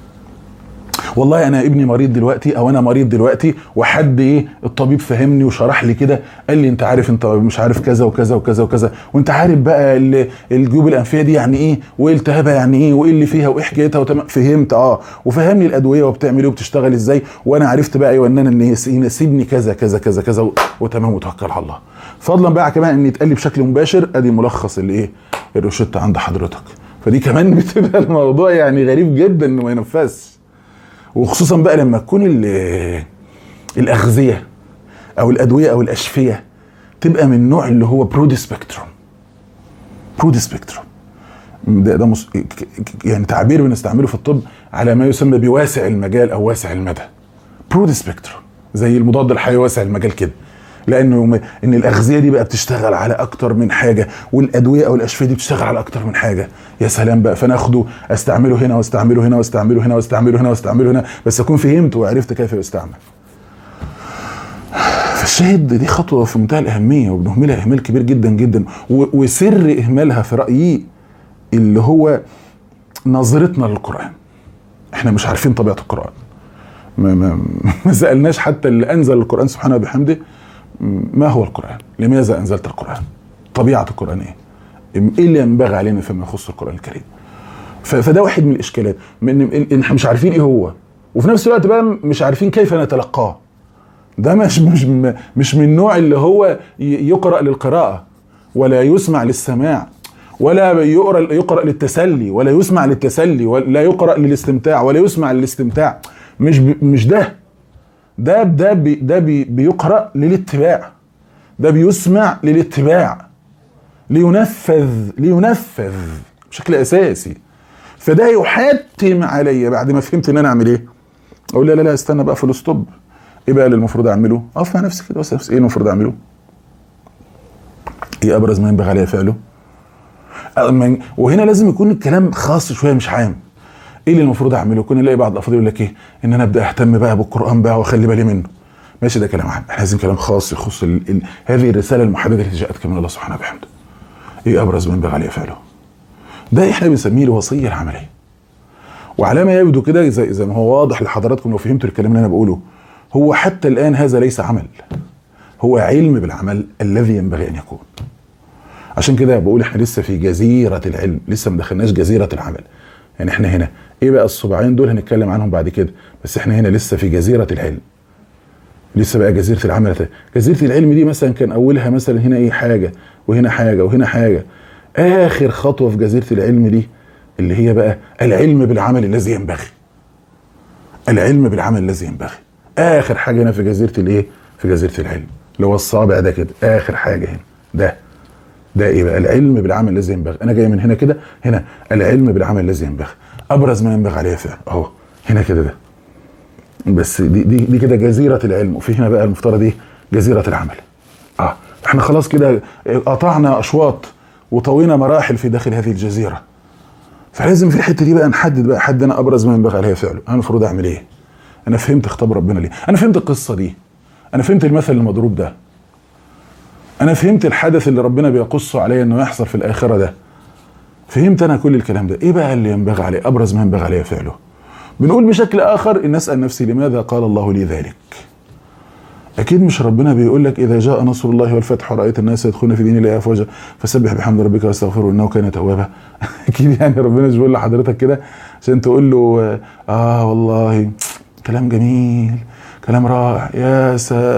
والله انا ابني مريض دلوقتي او انا مريض دلوقتي، وحد الطبيب فهمني وشرح لي كده، قال لي انت عارف انت مش عارف كذا وكذا وكذا وكذا، وانت عارف بقى الجيوب الانفيه دي يعني ايه، وايه التهابها يعني ايه، وايه اللي فيها وايه حكايتها، فهمت وفهمني الادويه وبتعمل ايه وبتشتغل ازاي، وانا عرفت بقى ايوه ان انا يناسبني كذا كذا كذا كذا وتمام، وتوكل على الله. فضلا بقى كمان ان يتقال لي بشكل مباشر ادي ملخص الروشته عند حضرتك، فدي كمان بتبقى الموضوع يعني غريب جدا انه ما ينفذش. وخصوصا بقى لما تكون الاغذيه او الادويه او الاشفيه تبقى من النوع اللي هو برود سبيكتروم. ده يعني تعبير بنستعمله في الطب على ما يسمى بواسع المجال او واسع المدى. برود سبيكتروم زي المضاد الحيوي واسع المجال كده، لانه ان الاغذيه دي بقى بتشتغل على اكتر من حاجه، والادويه او الاشفيه دي بتشتغل على اكتر من حاجه. يا سلام بقى، فانا اخده استعمله هنا واستعمله هنا واستعمله هنا واستعمله هنا واستعمله هنا، بس اكون فهمت وعرفت كيف يستعمل. فالشاهد دي خطوه في منتهى الاهميه، وبنهملها اهمال كبير جدا جدا، وسر اهمالها في رايي اللي هو نظرتنا للقران. احنا مش عارفين طبيعه القران، ما سالناش حتى اللي انزل القران سبحانه وبحمده ما هو القرآن؟ لماذا أنزلت القرآن؟ طبيعة القرآن إيه اللي ينبغي علينا فيما يخص القرآن الكريم؟ فده واحد من الإشكالات، إن إحنا مش عارفين إيه هو، وفي نفس الوقت بقى مش عارفين كيف نتلقاه. ده مش من النوع اللي هو يقرأ للقراءة، ولا يسمع للسماع، ولا يقرأ للتسلي، ولا يسمع للتسلي، ولا يقرأ للاستمتاع، ولا يسمع للاستمتاع. مش ده بيقرأ للاتباع، ده بيسمع للاتباع، لينفذ بشكل اساسي. فده يحتم عليا بعد ما فهمت ان انا اعمل ايه، اقول لا استنى بقى، فول ستوب. ايه بقى اللي المفروض اعمله؟ اقف مع نفسي كده بس، ايه المفروض اعمله؟ ايه ابرز ما ينبغي عليا فعله؟ وهنا لازم يكون الكلام خاص شويه مش عام. ايه اللي المفروض اعمله؟ كنا نلاقي بعض الافاضل يقول لك ايه، ان انا ابدا اهتم بقى بالقران بقى واخلي بالي منه. ماشي، ده كلام عام. احنا عايزين كلام خاص يخص هذه الرساله المحدده التي جاءتك من الله سبحانه وبحمده. ايه ابرز ما ينبغي عليه فعله؟ ده احنا بنسميه الوصيه العمليه. وعلى ما يبدو كده زي ما هو واضح لحضراتكم لو فهمتوا الكلام اللي انا بقوله، هو حتى الان هذا ليس عمل، هو علم بالعمل الذي ينبغي ان يكون. عشان كده بقول احنا لسه في جزيره العلم، لسه ما دخلناش جزيره العمل. يعني احنا هنا ايه بقى الصباعين دول هنتكلم عنهم بعد كده، بس احنا هنا لسه في جزيره العلم، لسه بقى جزيره العمل. جزيره العلم دي مثلا كان اولها مثلا هنا ايه حاجه، وهنا حاجه، وهنا حاجه. اخر خطوه في جزيره العلم دي اللي هي بقى العلم بالعمل الذي ينبغي. العلم بالعمل الذي ينبغي اخر حاجه هنا في جزيره الايه؟ في جزيره العلم، اللي هو الصابع ده كده اخر حاجه هنا. ده ايه بقى؟ العلم بالعمل الذي ينبغي. انا جاي من هنا كده، هنا العلم بالعمل الذي ينبغي، ابرز ما ينبغي عليه فعل اهو هنا كده ده. بس دي كده جزيره العلم، وفي هنا بقى المفترض ايه؟ جزيره العمل. احنا خلاص كده قطعنا اشواط وطوينا مراحل في داخل هذه الجزيره، فلازم في الحته دي بقى نحدد بقى حد انا ابرز ما ينبغي عليه فعله. انا المفروض اعمل ايه؟ انا فهمت خطاب ربنا ليه، انا فهمت القصه دي، انا فهمت المثل المضروب ده، انا فهمت الحدث اللي ربنا بيقصه عليا انه يحصل في الاخره ده، فهمت انا كل الكلام ده. ايه بقى اللي ينبغي عليه؟ ابرز ما ينبغي عليه فعله. بنقول بشكل اخر ان اسال نفسي لماذا قال الله لي ذلك؟ اكيد مش ربنا بيقول لك اذا جاء نصر الله والفتح ورايت الناس يدخلون في دين الله افواجا فسبح بحمد ربك واستغفره انه كان توابا. اكيد يعني ربنا مش بيقول لحضرتك كده عشان تقول له والله كلام جميل، كلام رائع، يا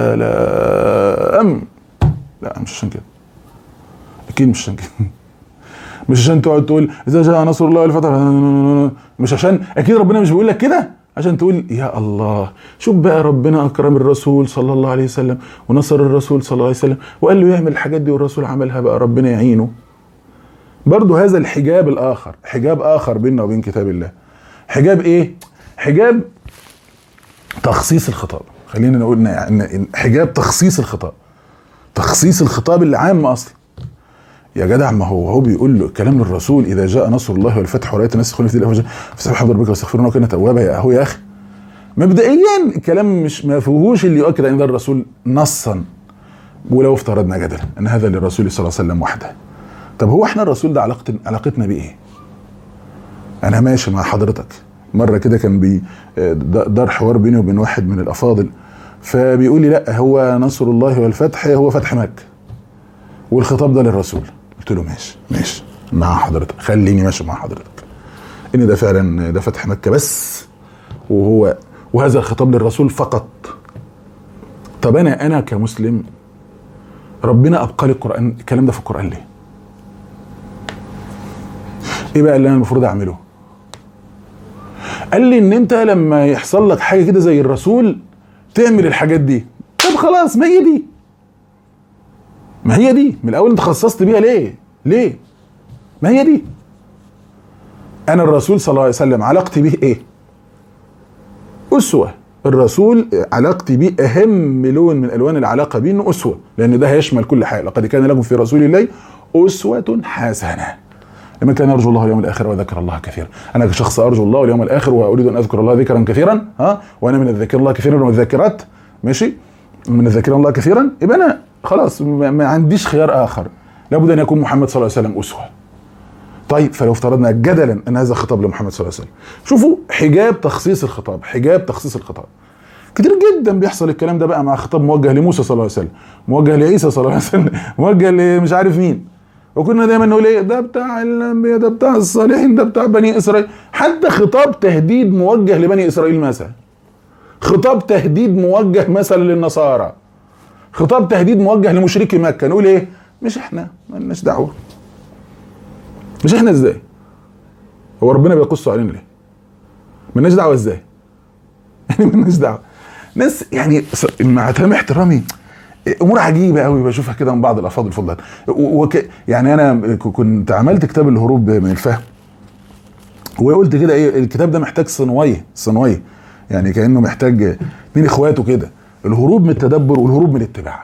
سلام. لا مش عشان كده، اكيد مش عشان كده. مش عشان تقعد تقول اذا جاء نصر الله والفتح، مش عشان، اكيد ربنا مش بيقول لك كده عشان تقول يا الله شوف بقى ربنا اكرم الرسول صلى الله عليه وسلم ونصر الرسول صلى الله عليه وسلم وقال له يعمل الحاجات دي والرسول عملها، بقى ربنا يعينه. برضو هذا الحجاب الاخر، حجاب اخر بيننا وبين كتاب الله. حجاب ايه؟ حجاب تخصيص الخطاب. خلينا نقول ان حجاب تخصيص الخطاب، تخصيص الخطاب اللي عام اصلا. يا جدع ما هو بيقول له كلام للرسول اذا جاء نصر الله والفتح ورايت الناس يدخلون في دين الله فسبح بحمد ربك واستغفره انه كان توابا. يا اخي مبدئيا الكلام مش ما فيهوش اللي يؤكد ان ده الرسول نصا، ولو افترضنا جدلا ان هذا للرسول صلى الله عليه وسلم وحده. طب هو احنا الرسول ده علاقتنا بايه؟ انا ماشي مع حضرتك مره كده كان دار حوار بيني وبين واحد من الافاضل، فبيقول لي لا هو نصر الله والفتح هو فتح مكه والخطاب ده للرسول. قلت له ماشي مع حضرتك، خليني ماشي مع حضرتك ان ده فعلا ده فتح مكه بس، وهذا الخطاب للرسول فقط. طب انا كمسلم ربنا ابقى لي القران، الكلام ده في القران ليه؟ ايه بقى اللي انا المفروض اعمله؟ قال لي ان انت لما يحصل لك حاجه كده زي الرسول تعمل الحاجات دي. طب خلاص ما هي دي من الاول انت خصصت بيها ليه؟ ما هي دي. انا الرسول صلى الله عليه وسلم علاقتي به ايه؟ اسوه. الرسول علاقتي بيه اهم لون من الوان العلاقه بيه انه اسوه، لان ده هيشمل كل حاجه. لقد كان لكم في رسول الله اسوه حسنه لمن كان يرجو الله واليوم الاخر وذكر الله كثيرا. انا كشخص ارجو الله واليوم الاخر واريد ان اذكر الله ذكرا كثيرا، وانا من الذاكر الله كثيرا ومن الذاكرات، ماشي، من الذاكرين الله كثيرا، يبقى انا خلاص ما عنديش خيار اخر، لابد ان يكون محمد صلى الله عليه وسلم اسوه. طيب فلو افترضنا جدلا ان هذا خطاب لمحمد صلى الله عليه وسلم، شوفوا حجاب تخصيص الخطاب، حجاب تخصيص الخطاب. كتير جدا بيحصل الكلام ده بقى مع خطاب موجه لموسى صلى الله عليه وسلم، موجه لعيسى صلى الله عليه وسلم، موجه لمش عارف مين، وكنا دايما نقول ايه ده بتاع الانبياء، ده بتاع الصالحين، ده بتاع بني اسرائيل. حتى خطاب تهديد موجه لبني اسرائيل مثلا، خطاب تهديد موجه مثلا للنصارى، خطاب تهديد موجه لمشركي مكه، نقول ايه؟ مش احنا، مالناش دعوه. مش احنا ازاي؟ هو ربنا بيقص علينا ليه؟ مالناش دعوه ازاي؟ يعني مالناش دعوه. ناس يعني مع تمام احترامي امور عجيبه قوي بشوفها كده من بعض الافاضل الفضلاء. يعني انا كنت عملت كتاب الهروب من الفهم، وقلت كده ايه الكتاب ده محتاج صنويه، يعني كانه محتاج اتنين اخواته كده، الهروب من التدبر والهروب من الاتباع.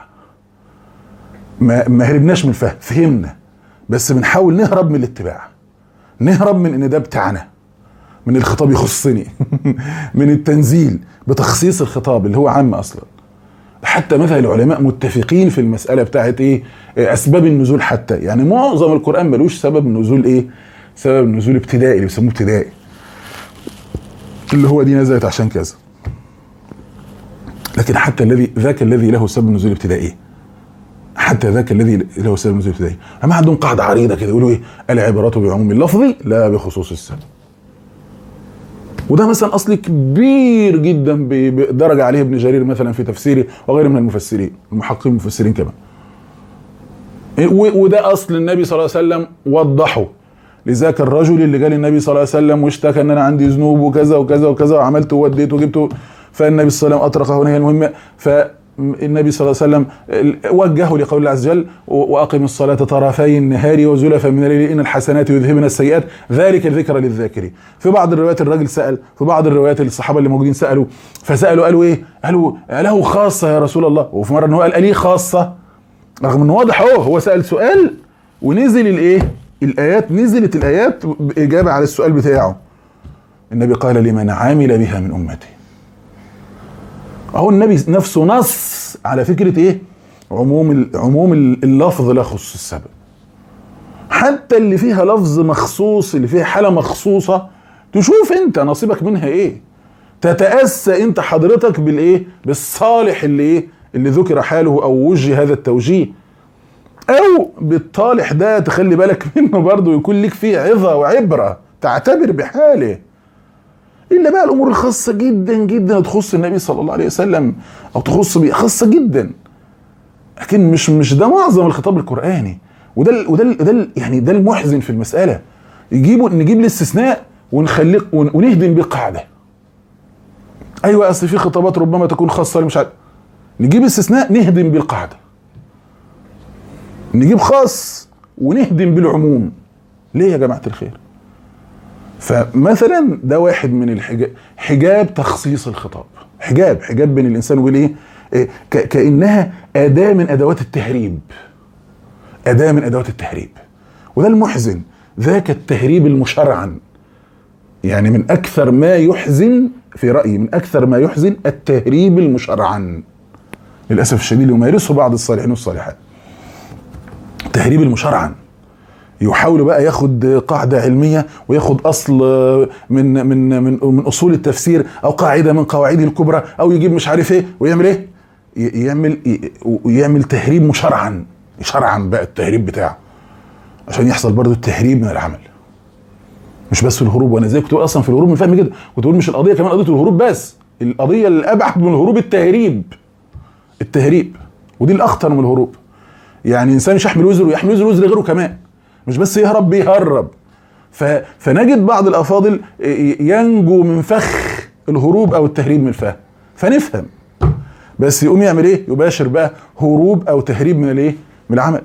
ما هربناش من الفهم، فهمنا، بس بنحاول نهرب من الاتباع، نهرب من ان ده بتاعنا، من الخطاب يخصني من التنزيل بتخصيص الخطاب اللي هو عام اصلا. حتى مثلا العلماء متفقين في المساله بتاعت ايه اسباب النزول، حتى يعني معظم القران ملوش سبب نزول ايه، سبب نزول ابتدائي اللي بيسموه ابتدائي، اللي هو دي نزلت عشان كذا. لكن حتى ذاك الذي له سبب نزول ابتدائي، حتى ذاك الذي له سبب نزول ابتدائي، اما عندهم قاعده عريضه كده يقولوا ايه العبرات بعموم اللفظ لا بخصوص السبب. وده مثلا اصل كبير جدا بدرجه عليه ابن جرير مثلا في تفسيره وغيره من المفسرين المحققين المفسرين كمان. وده اصل النبي صلى الله عليه وسلم وضحه لذاك الرجل اللي جالي النبي صلى الله عليه وسلم واشتكى ان انا عندي ذنوب وكذا وكذا وكذا وعملت ووديت وجبت، فالنبي صلى الله عليه وسلم اطرقه. هنا هي المهمه. فالنبي صلى الله عليه وسلم وجهه لقول الله عز وجل: واقم الصلاه طرفي النهار وزلفا من الليل ان الحسنات يذهبن السيئات ذلك الذكر للذاكرين. في بعض الروايات الراجل سال، في بعض الروايات الصحابه اللي موجودين سالوا، فسالوا قالوا ايه؟ قالوا له خاصه يا رسول الله. وفي مره ان هو قال لي خاصه، رغم انه واضح هو سال سؤال ونزل الايه؟ الايات، نزلت الايات باجابه على السؤال بتاعه. النبي قال: لمن عامل بها من امتي. اهو النبي نفسه نص على فكره ايه؟ عموم اللفظ لا يخص السبب. حتى اللي فيها لفظ مخصوص، اللي فيها حاله مخصوصه، تشوف انت نصيبك منها ايه، تتاسى انت حضرتك بالايه؟ بالصالح اللي ايه؟ اللي ذكر حاله او وجه هذا التوجيه، او بالطالح ده تخلي بالك منه برضه، يكون لك فيه عظه وعبره تعتبر بحاله. الا بقى الامور الخاصه جدا جدا تخص النبي صلى الله عليه وسلم او تخص بيه خاصه جدا، لكن مش ده معظم الخطاب القراني. وده يعني ده المحزن في المساله. نجيب الاستثناء ونخليه ونهدم بيه قاعده. ايوه اصل في خطابات ربما تكون خاصه مش عارف، نجيب استثناء نهدم بيه القاعده، نجيب خاص ونهدم بالعموم. ليه يا جماعه الخير؟ فمثلا ده واحد من الحجاب، حجاب تخصيص الخطاب، حجاب بين الانسان والايه؟ كانها اداه من ادوات التهريب، اداه من ادوات التهريب. وده المحزن، ذاك التهريب المشرعا. يعني من اكثر ما يحزن في رايي، من اكثر ما يحزن التهريب المشرعا للاسف الشديد يمارسه بعض الصالحين والصالحات. التهريب المشرعا، يحاول بقى ياخد قاعده علميه وياخد اصل من اصول التفسير او قاعده من قواعده الكبرى، او يجيب مش عارف ايه ويعمل ايه؟ يعمل تهريب مشرعا، شرعا بقى التهريب بتاعه، عشان يحصل برضو التهريب من العمل. مش بس الهروب، وانا زي كنت بقول اصلا في الهروب من فهم كده، كنت بقول مش القضيه كمان قضيه الهروب بس، القضيه اللي ابعد من الهروب التهريب، ودي الاخطر من الهروب. يعني انسان مش يحمل وزره، يحمل وزر غيره كمان، مش بس يهرب، بيهرب. فنجد بعض الافاضل ينجو من فخ الهروب او التهريب من الفهم، فنفهم، بس يقوم يعمل ايه؟ يباشر بقى هروب او تهريب من الايه؟ من العمل.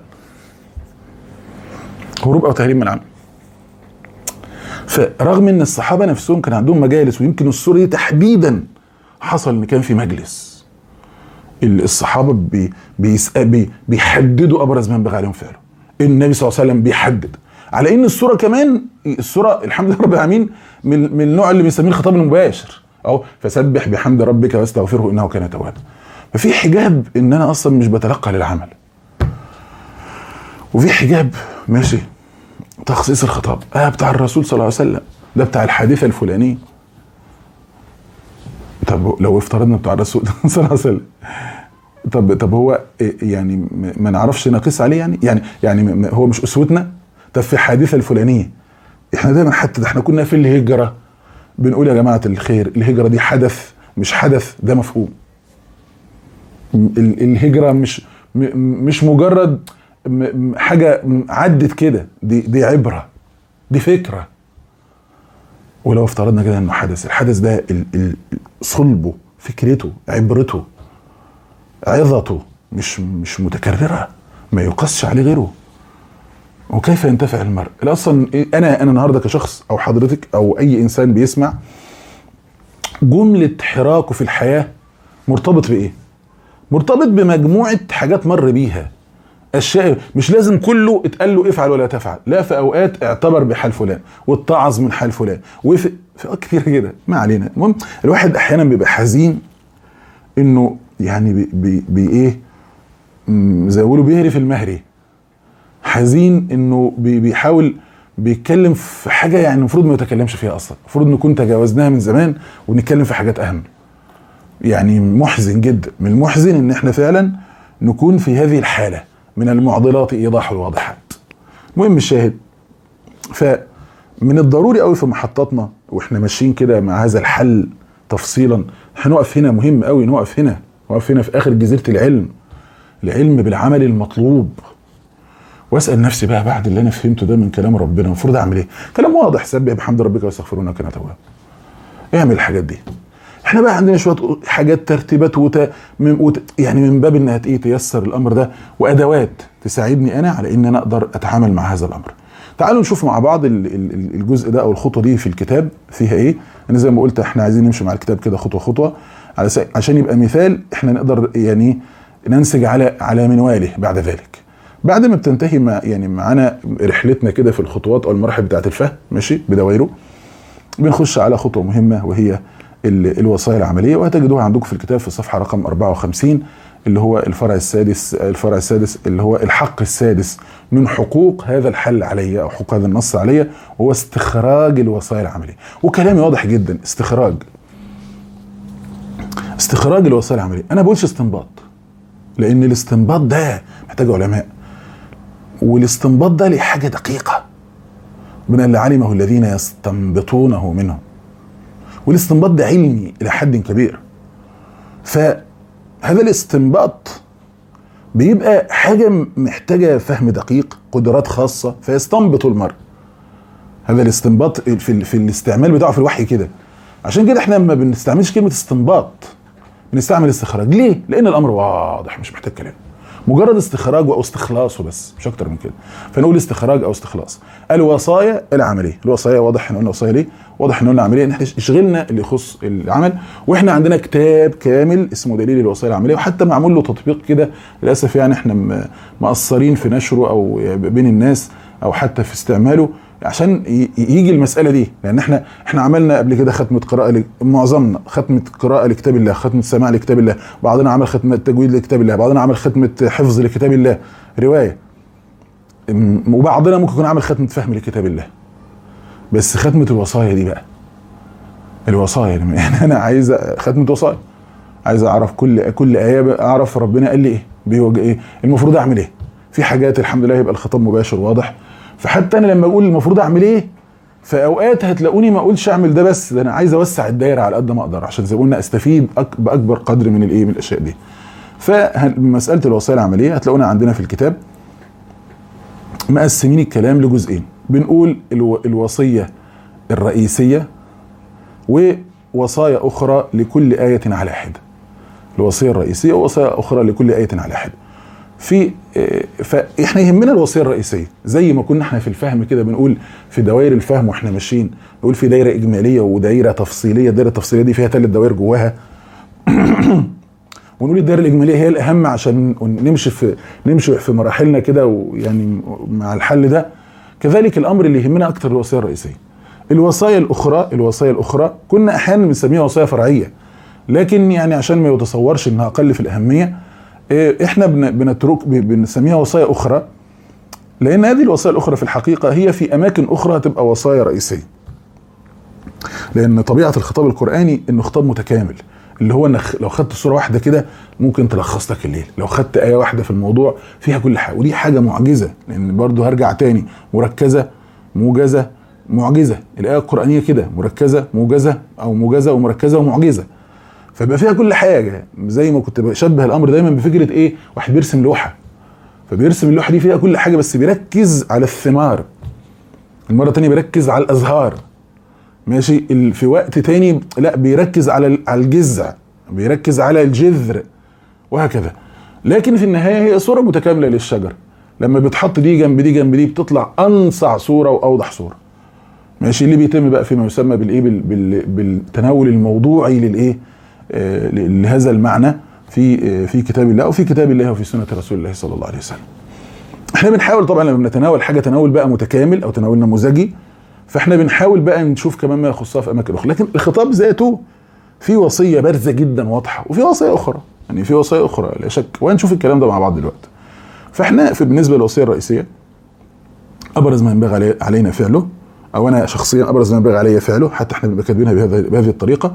هروب او تهريب من العمل. فرغم ان الصحابه نفسهم كان عندهم مجالس، ويمكن الصوره دي تحديدا حصل ان كان في مجلس الصحابه بيحددوا ابرز ما ينبغي عليهم فعله. النبي صلى الله عليه وسلم بيحدد، على ان الصوره كمان، الصوره الحمد لله رب العالمين من النوع اللي بنسميه الخطاب المباشر، او فسبح بحمد ربك واستغفره انه كان توابا. ففي حجاب ان انا اصلا مش بتلقى للعمل، وفي حجاب ماشي تخصيص الخطاب، بتاع الرسول صلى الله عليه وسلم، ده بتاع الحادثه الفلانيه. طب لو افترضنا بتاع الرسول صلى الله عليه وسلم، طب هو يعني ما نعرفش نقيس عليه؟ يعني هو مش اسوتنا؟ طب في الحادثه الفلانيه احنا دايما، حتى ده احنا كنا في الهجره بنقول يا جماعه الخير، الهجره دي حدث مش حدث، ده مفهوم. الهجره مش مجرد حاجه عدت كده، دي عبره، دي فكره. ولو افترضنا كده انه حدث، الحدث ده صلبه، فكرته، عبرته، عظته مش متكرره، ما يقصش عليه غيره. وكيف ينتفع المرء؟ اصلا انا النهارده كشخص، او حضرتك، او اي انسان بيسمع، جمله حراكه في الحياه مرتبط بايه؟ مرتبط بمجموعه حاجات مر بيها، اشياء مش لازم كله اتقال له افعل ولا تفعل، لا، في اوقات اعتبر بحال فلان واتعظ من حال فلان، وفي كتير كده. ما علينا. المهم الواحد احيانا بيبقى حزين انه يعني ايه، زي ما بيقولوا بيهري في المهري، حزين انه بيحاول بيتكلم في حاجه يعني المفروض ما يتكلمش فيها اصلا، المفروض نكون تجاوزناها من زمان ونتكلم في حاجات اهم. يعني محزن جدا، من المحزن ان احنا فعلا نكون في هذه الحاله من المعضلات ايضاح الواضحات. المهم الشاهد، فمن الضروري قوي في محطاتنا واحنا ماشيين كده مع هذا الحل تفصيلا، هنقف هنا، مهم قوي نقف هنا في اخر جزيره العلم بالعمل المطلوب. واسال نفسي بقى بعد اللي انا فهمته ده من كلام ربنا المفروض اعمل ايه؟ كلام واضح، سبح بحمد ربك واستغفره انك كنت تواب. اعمل الحاجات دي. احنا بقى عندنا شويه حاجات ترتيبات يعني من باب انها تيسر الامر ده، وادوات تساعدني انا على ان انا اقدر اتعامل مع هذا الامر. تعالوا نشوف مع بعض الجزء ده او الخطوه دي في الكتاب فيها ايه. انا زي ما قلت احنا عايزين نمشي مع الكتاب كده خطوه خطوه عشان يبقى مثال احنا نقدر يعني ننسج على منواله بعد ذلك. بعد ما بتنتهي يعني معانا رحلتنا كده في الخطوات او المراحل بتاعه الفهم ماشي بدوائره، بنخش على خطوه مهمه وهي الوصايا العمليه، وهتجدوها عندكم في الكتاب في الصفحه رقم 54 اللي هو الفرع السادس اللي هو الحق السادس من حقوق هذا الحل علي او حقوق هذا النص علي، وهو استخراج الوصايا العمليه. وكلامي واضح جدا، استخراج الوصايا العمليه. انا بقولش استنباط، لان الاستنباط ده محتاج علماء، والاستنباط ده لحاجه دقيقه من اللي علمه الذين يستنبطونه منهم، والاستنباط ده علمي الى حد كبير. فهذا الاستنباط بيبقى حاجه محتاجه فهم دقيق، قدرات خاصه، فيستنبط المرء. هذا الاستنباط في الاستعمال بتاعه في الوحي كده. عشان كده احنا ما بنستعملش كلمه استنباط، بنستعمل استخراج. ليه؟ لان الامر واضح مش محتاج كلام، مجرد استخراج او استخلاصه بس، مش اكتر من كده. فنقول استخراج او استخلاص. الوصايا العمليه، الوصايا واضح احنا قلنا وصايا ليه؟ واضح ان قلنا عمليه ان احنا يشغلنا اللي يخص العمل، واحنا عندنا كتاب كامل اسمه دليل الوصايا العمليه، وحتى معمول له تطبيق كده. للاسف يعني احنا مقصرين في نشره او بين الناس او حتى في استعماله عشان يجي المساله دي، لان احنا عملنا قبل كده ختمه قراءه، معظمنا ختمه قراءه لكتاب الله، ختمه سماع لكتاب الله، بعضنا عمل ختمه تجويد لكتاب الله، بعضنا عمل ختمه حفظ لكتاب الله روايه، وبعضنا ممكن يكون عمل ختمه فهم لكتاب الله. بس ختمه الوصايا دي بقى، الوصايا يعني انا عايز ختمه وصايا، عايز اعرف كل ايه، اعرف ربنا قال لي ايه، بيوجه ايه، المفروض اعمل ايه. في حاجات الحمد لله يبقى الخطاب مباشر واضح، فحتى انا لما اقول المفروض اعمل ايه، في اوقات هتلاقوني ما اقولش اعمل ده بس، ده انا عايز اوسع الدايره على قد ما اقدر عشان زي ما قلنا استفيد باكبر قدر من الايه، من الاشياء دي. فمساله الوصايا العمليه هتلاقونا عندنا في الكتاب مقسمين الكلام لجزئين، بنقول الوصيه الرئيسيه ووصايا اخرى لكل ايه على حده. الوصيه الرئيسيه ووصايا اخرى لكل ايه على حده. فاحنا يهمنا الوصيه الرئيسيه، زي ما كنا احنا في الفهم كده بنقول في دوائر الفهم واحنا ماشيين، نقول في دايره اجماليه ودايره تفصيليه. الدايره التفصيليه دي فيها 3 دوائر جواها ونقول الدايره الاجماليه هي الاهم عشان نمشي في مراحلنا كده، ويعني مع الحل ده. كذلك الامر اللي يهمنا اكتر الوصيه الرئيسيه. الوصايا الاخرى كنا احيانا بنسميها وصايا فرعيه، لكن يعني عشان ما يتصورش انها اقل في الاهميه احنا بنسميها وصايا اخرى، لان هذه الوصايا الاخرى في الحقيقه هي في اماكن اخرى تبقى وصايا رئيسيه. لان طبيعه الخطاب القراني انه خطاب متكامل، اللي هو انك لو خدت سوره واحده كده ممكن تلخص لك الليل، لو خدت ايه واحده في الموضوع فيها كل حاجه. ودي حاجه معجزه، لان برضو هرجع تاني، مركزه موجزه معجزه. الايه القرانيه كده مركزه موجزه او موجزه ومركزه ومعجزه، فبقى فيها كل حاجه. زي ما كنت بشبه الامر دايما بفكره ايه، واحد بيرسم لوحه، فبيرسم اللوحه دي فيها كل حاجه بس بيركز على الثمار، المره الثانيه بيركز على الازهار، ماشي، في وقت تاني لا بيركز على الجذع، بيركز على الجذر، وهكذا. لكن في النهايه هي صوره متكامله للشجر، لما بتحط دي جنب دي جنب دي بتطلع انصع صوره واوضح صوره، ماشي. اللي بيتم بقى فيما يسمى بالايه، بالتناول الموضوعي للايه، لهذا المعنى في كتاب الله وفي كتاب الله وفي سنه رسول الله صلى الله عليه وسلم. احنا بنحاول طبعا لما بنتناول حاجه تناول بقى متكامل او تناول نموذجي، فاحنا بنحاول بقى نشوف كمان ما يخصها في اماكن اخرى. لكن الخطاب ذاته في وصيه بارزه جدا واضحه، وفي وصايا اخرى، يعني في وصايا اخرى لا شك، وهنشوف الكلام ده مع بعض دلوقتي. فاحنا بالنسبه للوصيه الرئيسيه ابرز ما ينبغي علينا فعله، او انا شخصيا ابرز ما ينبغي علي فعله، حتى احنا بنبقى كاتبينها بهذه الطريقه.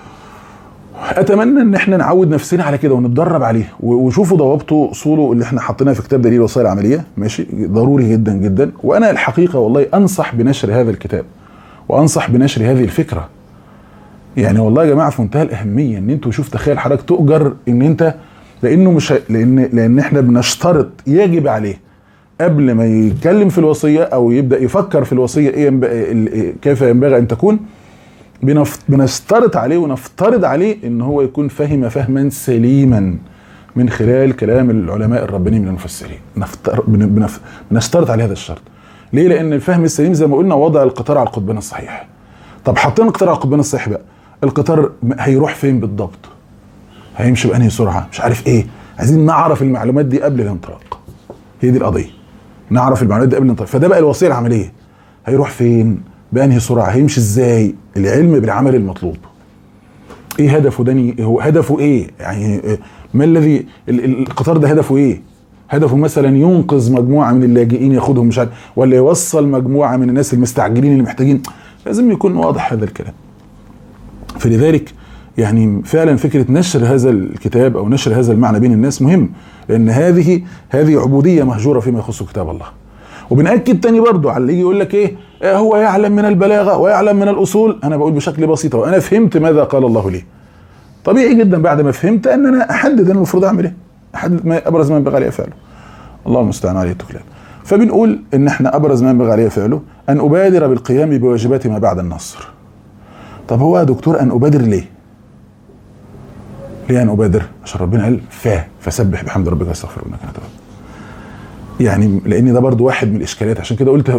اتمنى ان احنا نعود نفسنا على كده ونتدرب عليه، وشوفوا ضوابطه اصوله اللي احنا حاطينها في كتاب دليل الوصايا العمليه، ماشي، ضروري جدا جدا. وانا الحقيقه والله انصح بنشر هذا الكتاب، وانصح بنشر هذه الفكره. يعني والله يا جماعه في منتهى الاهميه ان انتوا، شوف تخيل حضرتك تؤجر ان انت، لانه مش لان احنا بنشترط، يجب عليه قبل ما يتكلم في الوصيه او يبدا يفكر في الوصيه كيف ينبغي ان تكون، بنشترط عليه ونفترض عليه ان هو يكون فهم فهما سليما من خلال كلام العلماء الربانيين من المفسرين. بنشترط عليه هذا الشرط. ليه؟ لان الفهم السليم زي ما قلنا وضع القطار على القطبين الصحيح. طب حطينا القطار على القطبين الصحيح بقى، القطار هيروح فين بالضبط؟ هيمشي بأنهي سرعه؟ مش عارف ايه. عايزين نعرف المعلومات دي قبل الانطلاق. هي دي القضيه، نعرف المعلومات دي قبل الانطلاق. فده بقى الوصيه العمليه، هيروح فين؟ بأنهي سرعه؟ هيمشي ازاي؟ العلم بالعمل المطلوب. ايه هدفه ده؟ هو هدفه ايه؟ يعني ما الذي القطار ده هدفه ايه؟ هدفه مثلا ينقذ مجموعه من اللاجئين ياخدهم مش عارف، ولا يوصل مجموعه من الناس المستعجلين اللي محتاجين؟ لازم يكون واضح هذا الكلام. فلذلك يعني فعلا فكره نشر هذا الكتاب او نشر هذا المعنى بين الناس مهم، لان هذه عبوديه مهجوره فيما يخص كتاب الله. وبنأكد تاني برضو على اللي يجي يقول لك ايه هو يعلم من البلاغه ويعلم من الاصول. انا بقول بشكل بسيط، وانا فهمت ماذا قال الله لي. طبيعي جدا بعد ما فهمت ان انا احدد انا المفروض اعمل ايه، احدد ما ابرز ما ينبغي عليه فعله. الله المستعان عليه التكلان. فبنقول ان احنا ابرز ما ينبغي عليه فعله ان ابادر بالقيام بواجبات ما بعد النصر. طب هو يا دكتور ان ابادر ليه؟ ليه ان ابادر؟ عشان ربنا قال فسبح بحمد ربك واستغفره انك انت التواب. يعني لان ده برضو واحد من الاشكاليات، عشان كده قلت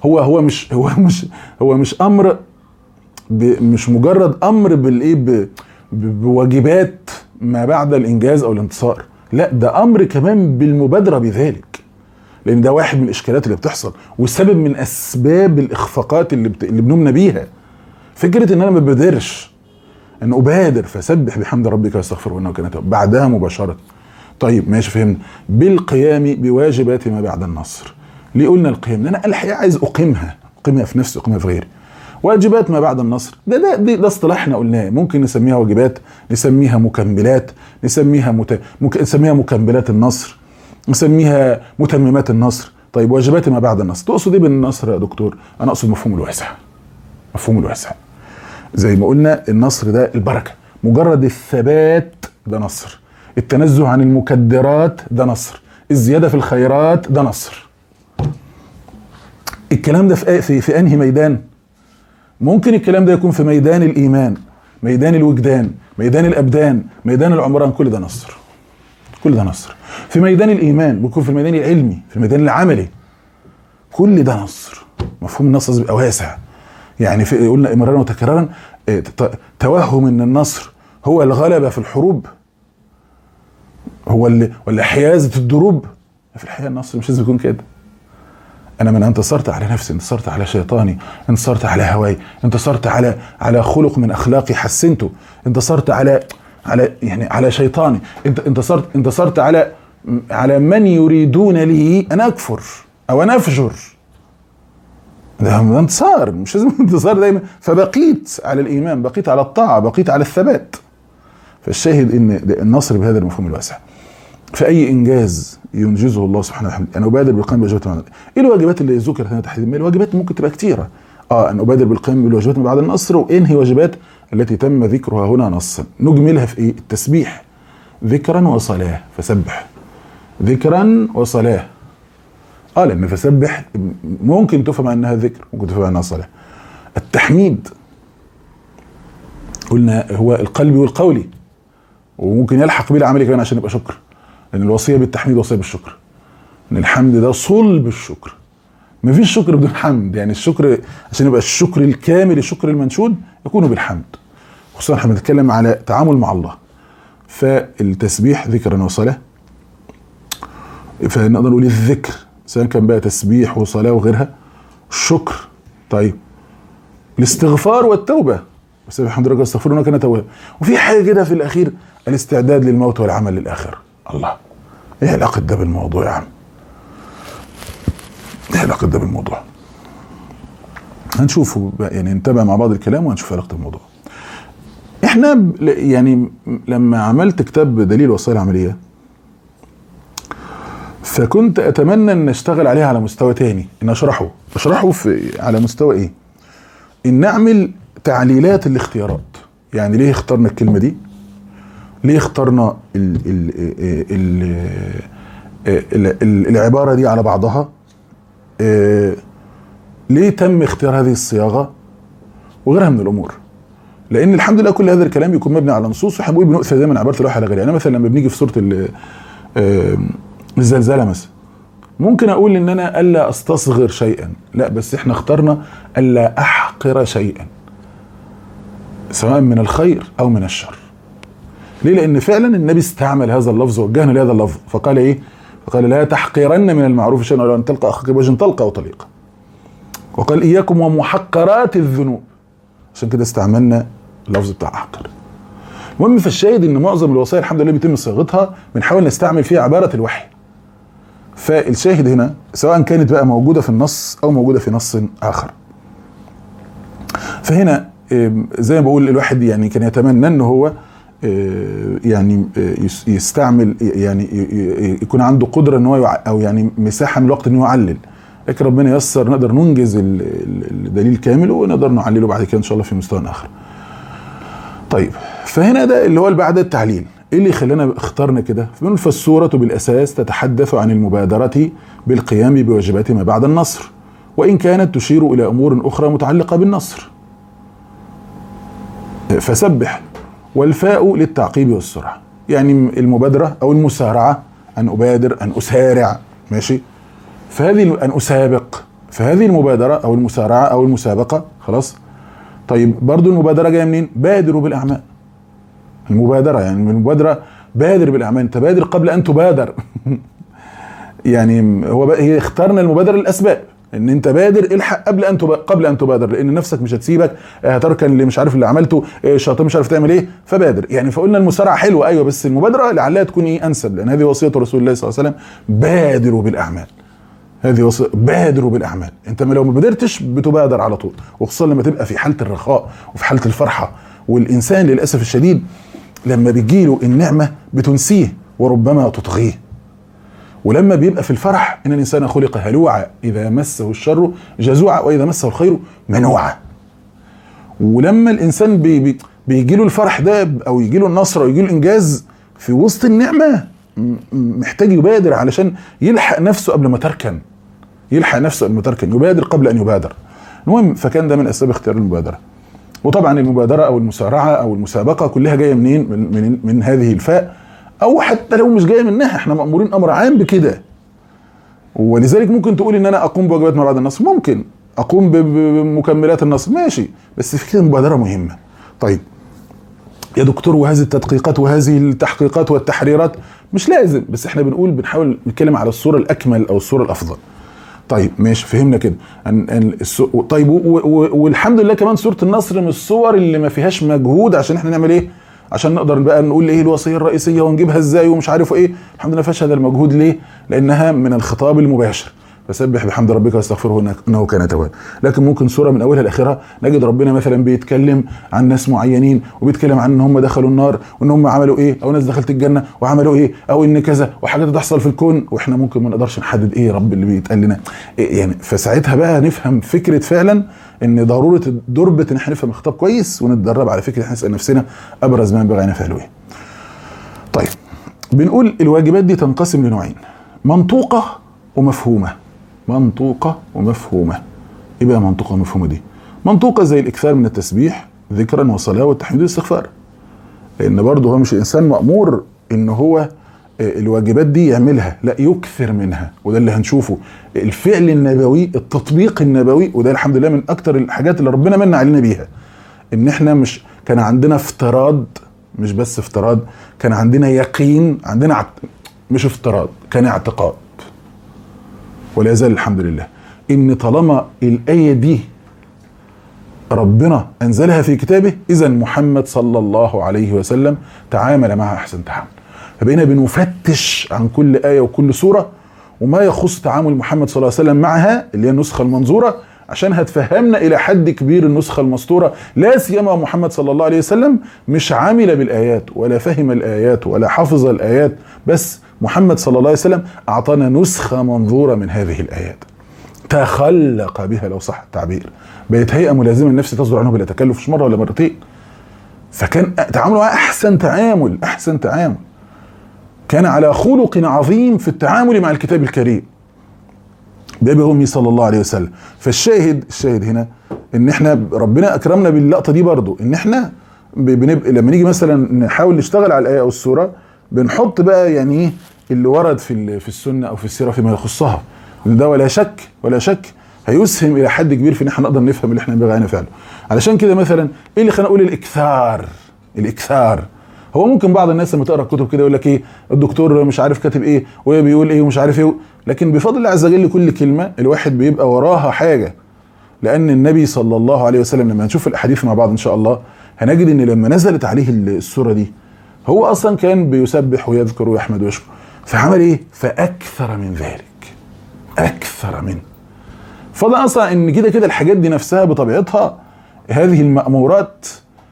هو مش امر مش مجرد امر بالايه بواجبات ما بعد الانجاز او الانتصار، لا ده امر كمان بالمبادره بذلك، لان ده واحد من الاشكالات اللي بتحصل وسبب من اسباب الاخفاقات اللي بنمنا بيها. فكره ان انا ما ببادرش، ان ابادر فسبح بحمد ربك واستغفره انه كان توابا بعدها مباشره. طيب ماشي فهمنا. بالقيام بواجبات ما بعد النصر. ليه قلنا القيام؟ لان انا الحقيقه عايز اقيمها في نفسي، اقيمها في غيري. واجبات ما بعد النصر ده اصطلاحنا قلناه، ممكن نسميها واجبات، نسميها مكملات، نسميها مكملات النصر، نسميها متممات النصر. طيب واجبات ما بعد النصر تقصد ايه بالنصر يا دكتور؟ انا اقصد مفهوم الواسع. زي ما قلنا النصر ده البركه، مجرد الثبات ده نصر، التنزه عن المكدرات ده نصر، الزياده في الخيرات ده نصر. الكلام ده في انهي ميدان؟ ممكن الكلام ده يكون في ميدان الايمان، ميدان الوجدان، ميدان الابدان، ميدان العمران، كل ده نصر. في ميدان الايمان بيكون في الميدان العلمي، في الميدان العملي، كل ده نصر. مفهوم النصر بيبقى واسع. يعني قلنا مرارا وتكرارا توهم ان النصر هو الغلبه في الحروب، هو ولا حيازه الدروب. في الحقيقه النصر مش لازم يكون كده. انا من انتصرت على نفسي، انتصرت على شيطاني، انتصرت على هواي، انتصرت على خلق من اخلاقي حسنته، انتصرت على شيطاني، انتصرت على من يريدون لي ان اكفر او ان افجر. ده انتصار، مش لازم انتصار دايما. فبقيت على الايمان، بقيت على الطاعه، بقيت على الثبات. فالشاهد ان النصر بهذا المفهوم الواسع. في اي انجاز ينجزه الله سبحانه وتعالى انا ابادر بالقيام بواجبات المعنى. ايه الواجبات اللي ذكرت هنا تحديدا؟ الواجبات ممكن تبقى كتيره. ان ابادر بالقيام بالواجبات بعد النصر. وانهي واجبات التي تم ذكرها هنا نصا؟ نجملها في ايه؟ التسبيح، ذكرا وصلاه. فسبح ذكرا وصلاه. لان فسبح ممكن تفهم انها ذكر، ممكن تفهم انها صلاه. التحميد قلنا هو القلبي والقولي، وممكن يلحق به العملي كمان عشان يبقى شكر، لان الوصيه بالتحميد وصيه بالشكر. ان الحمد ده صلب الشكر، مفيش شكر بدون حمد. يعني الشكر عشان يبقى الشكر الكامل، الشكر المنشود، يكون بالحمد، خصوصا احنا بنتكلم على تعامل مع الله. فالتسبيح ذكرا وصلاه. فنقدر نقول الذكر سواء كان بقى تسبيح وصلاه وغيرها. الشكر طيب الاستغفار والتوبه، وسبح الحمد لله واستغفره انه كان توابا. وفي حاجه كده في الاخير، الاستعداد للموت والعمل للاخره. الله، ايه علاقه ده بالموضوع يا عم؟ ايه علاقه ده بالموضوع؟ هنشوفه يعني، نتابع مع بعض الكلام وهنشوف علاقه الموضوع. احنا يعني لما عملت كتاب دليل الوصايا العمليه، فكنت اتمنى ان اشتغل عليها على مستوى تاني، ان اشرحه على مستوى ايه؟ ان نعمل تعليلات الاختيارات. يعني ليه اخترنا الكلمه دي؟ ليه اخترنا العباره دي على بعضها؟ ليه تم اختيار هذه الصياغة وغيرها من الأمور؟ لأن الحمد لله كل هذا الكلام يكون مبني على نصوص، وحبوي بنؤثر دايما عبارة الوحي على غيرها. يعني مثلا لما بنيجي في سورة الزلزلة مثلا، ممكن أقول إن أنا ألا أستصغر شيئا، لا بس إحنا اخترنا ألا أحقر شيئا سواء من الخير أو من الشر. ليه؟ لأن فعلا النبي استعمل هذا اللفظ ووجهنا لهذا اللفظ، فقال إيه؟ فقال لا تحقرن من المعروف شيئا ولو أن تلقى أخاك بوجه طلقة أو طليقة. وقال إياكم ومحقرات الذنوب، عشان كده استعملنا اللفظ بتاع أحقر. المهم فالشاهد إن معظم الوصايا الحمد لله بيتم صياغتها بنحاول نستعمل فيها عبارة الوحي. فالشاهد هنا سواء كانت بقى موجودة في النص أو موجودة في نص آخر. فهنا زي ما بقول الواحد يعني كان يتمنى إنه هو يعني يستعمل، يعني يكون عنده قدرة إنه هو أو يعني مساحة من الوقت إنه يعلل، لكن ربنا يسر نقدر ننجز الدليل كامل ونقدر نعلله بعد كده إن شاء الله في مستوى آخر. طيب فهنا ده اللي هو بعد التعليل، ايه اللي خلانا اخترنا كده؟ فبنقول فالسورة بالاساس تتحدث عن المبادرة بالقيام بواجبات ما بعد النصر، وان كانت تشير الى امور اخرى متعلقة بالنصر. فسبح والفاء للتعقيب والسرعة، يعني المبادرة او المسارعة، ان ابادر، ان اسارع، ماشي؟ فهذه ان اسابق، فهذه المبادرة او المسارعة او المسابقة، خلاص؟ طيب برضو المبادرة جاية منين؟ بادروا بالاعمال. المبادرة يعني من المبادرة بادر بالاعمال، انت بادر قبل ان تبادر. يعني هي اخترنا المبادرة للاسباب، ان انت بادر الحق قبل ان تبادر، لان نفسك مش هتسيبك، هتركن اللي مش عارف اللي عملته، الشيطان مش عارف تعمل ايه، فبادر. يعني فقلنا المسارعة حلوة ايوه، بس المبادرة لعلها تكون ايه انسب، لان هذه وصية رسول الله صلى الله عليه وسلم، بادروا بالاعمال. هذه وصية بادروا بالاعمال، انت لو ما بادرتش بتبادر على طول، وخصوصا لما تبقى في حالة الرخاء وفي حالة الفرحة. والانسان للاسف الشديد لما بيجيله النعمة بتنسيه وربما تطغيه، ولما بيبقى في الفرح ان الانسان خلق هلوعا اذا مسه الشر جزوعا واذا مسه الخير منوعا. ولما الانسان بيجيله الفرح ده او يجيله النصر او يجيله الانجاز في وسط النعمة، محتاج يبادر علشان يلحق نفسه قبل ما تركن، يبادر قبل ان يبادر. المهم فكان ده من اسباب اختيار المبادرة. وطبعا المبادرة او المسارعة او المسابقة كلها جاية منين؟ من هذه الفاء، او حتى لو مش جاية منها احنا مأمورين امر عام بكده. ولذلك ممكن تقول ان انا اقوم بواجبات ما بعد النصر، ممكن اقوم بمكملات النصر، ماشي، بس في كده مبادرة مهمة. طيب يا دكتور وهذه التدقيقات وهذه التحقيقات والتحريرات مش لازم، بس احنا بنحاول نتكلم على الصورة الاكمل او الصورة الافضل. طيب ماشي فهمنا كده. طيب والحمد لله كمان سورة النصر من الصور اللي ما فيهاش مجهود عشان احنا نعمل ايه؟ عشان نقدر بقى نقول ايه الوصية الرئيسية ونجيبها ازاي ومش عارف ايه. الحمد لله ما فيهاش هذا المجهود. ليه؟ لانها من الخطاب المباشر، فسبح بحمد ربك واستغفره انه كان توابا. لكن ممكن سوره من اولها لاخرها نجد ربنا مثلا بيتكلم عن ناس معينين، وبيتكلم عن ان هم دخلوا النار وان هم عملوا ايه، او ناس دخلت الجنه وعملوا ايه، او ان كذا وحاجات تحصل في الكون، واحنا ممكن ما نقدرش نحدد ايه رب اللي بيتقال لنا إيه يعني. فساعتها بقى نفهم فكره فعلا ان ضروره دربه ان احنا نفهم الخطاب كويس ونتدرب على فكره احنا نسال نفسنا ابرز ما ينبغي ان نفعله ايه. طيب بنقول الواجبات دي تنقسم لنوعين: منطوقه ومفهومه. منطوقة ومفهومة. ايه بقى منطوقة ومفهومة دي؟ منطوقة زي الاكثار من التسبيح ذكرا وصلاة والتحميد والاستغفار، لان برضه هو مش الانسان مأمور ان هو الواجبات دي يعملها، لا يكثر منها. وده اللي هنشوفه الفعل النبوي، التطبيق النبوي، وده الحمد لله من اكتر الحاجات اللي ربنا من علينا بيها، ان احنا مش كان عندنا افتراض، مش بس افتراض، كان عندنا يقين، عندنا مش افتراض، كان اعتقاد. ولا يزال الحمد لله ان طالما الآية دي ربنا انزلها في كتابه، اذا محمد صلى الله عليه وسلم تعامل معها احسن تعامل. فبقينا بنفتش عن كل آية وكل سورة وما يخص تعامل محمد صلى الله عليه وسلم معها، اللي هي النسخة المنظورة، عشان هتفهمنا الى حد كبير النسخة المسطورة. لا سيما محمد صلى الله عليه وسلم مش عامل بالآيات ولا فهم الآيات ولا حفظ الآيات، بس محمد صلى الله عليه وسلم أعطانا نسخة منظورة من هذه الآيات، تخلق بها لو صح التعبير، بقت هيئة ملازمة للنفس تصدر عنه بلا تكلف، مش مرة ولا مرتين. فكان تعامله معها أحسن تعامل، أحسن تعامل. كان على خلق عظيم في التعامل مع الكتاب الكريم. بأبي وأمي صلى الله عليه وسلم. الشاهد هنا ان احنا ربنا اكرمنا باللقطه دي برضو، ان احنا بنبقى لما نيجي مثلا نحاول نشتغل على الايه او السوره بنحط بقى يعني ايه اللي ورد في السنه او في السيره فيما يخصها، ده ولا شك هيسهم الى حد كبير في ان احنا نقدر نفهم اللي احنا بنبغى نفعله. علشان كده مثلا ايه اللي خلينا نقول الاكثار. هو ممكن بعض الناس لما تقرا الكتب كده يقول لك ايه الدكتور مش عارف كاتب ايه وبيقول ايه ومش عارف ايه، لكن بفضل الله عز وجل كل كلمه الواحد بيبقى وراها حاجه. لان النبي صلى الله عليه وسلم لما نشوف الاحاديث مع بعض ان شاء الله هنجد ان لما نزلت عليه السوره دي هو اصلا كان بيسبح ويذكر ويحمد ويشكر، فعمل ايه؟ فاكثر من ذلك، اكثر من فضلا اصلا ان كده الحاجات دي نفسها بطبيعتها هذه المأمورات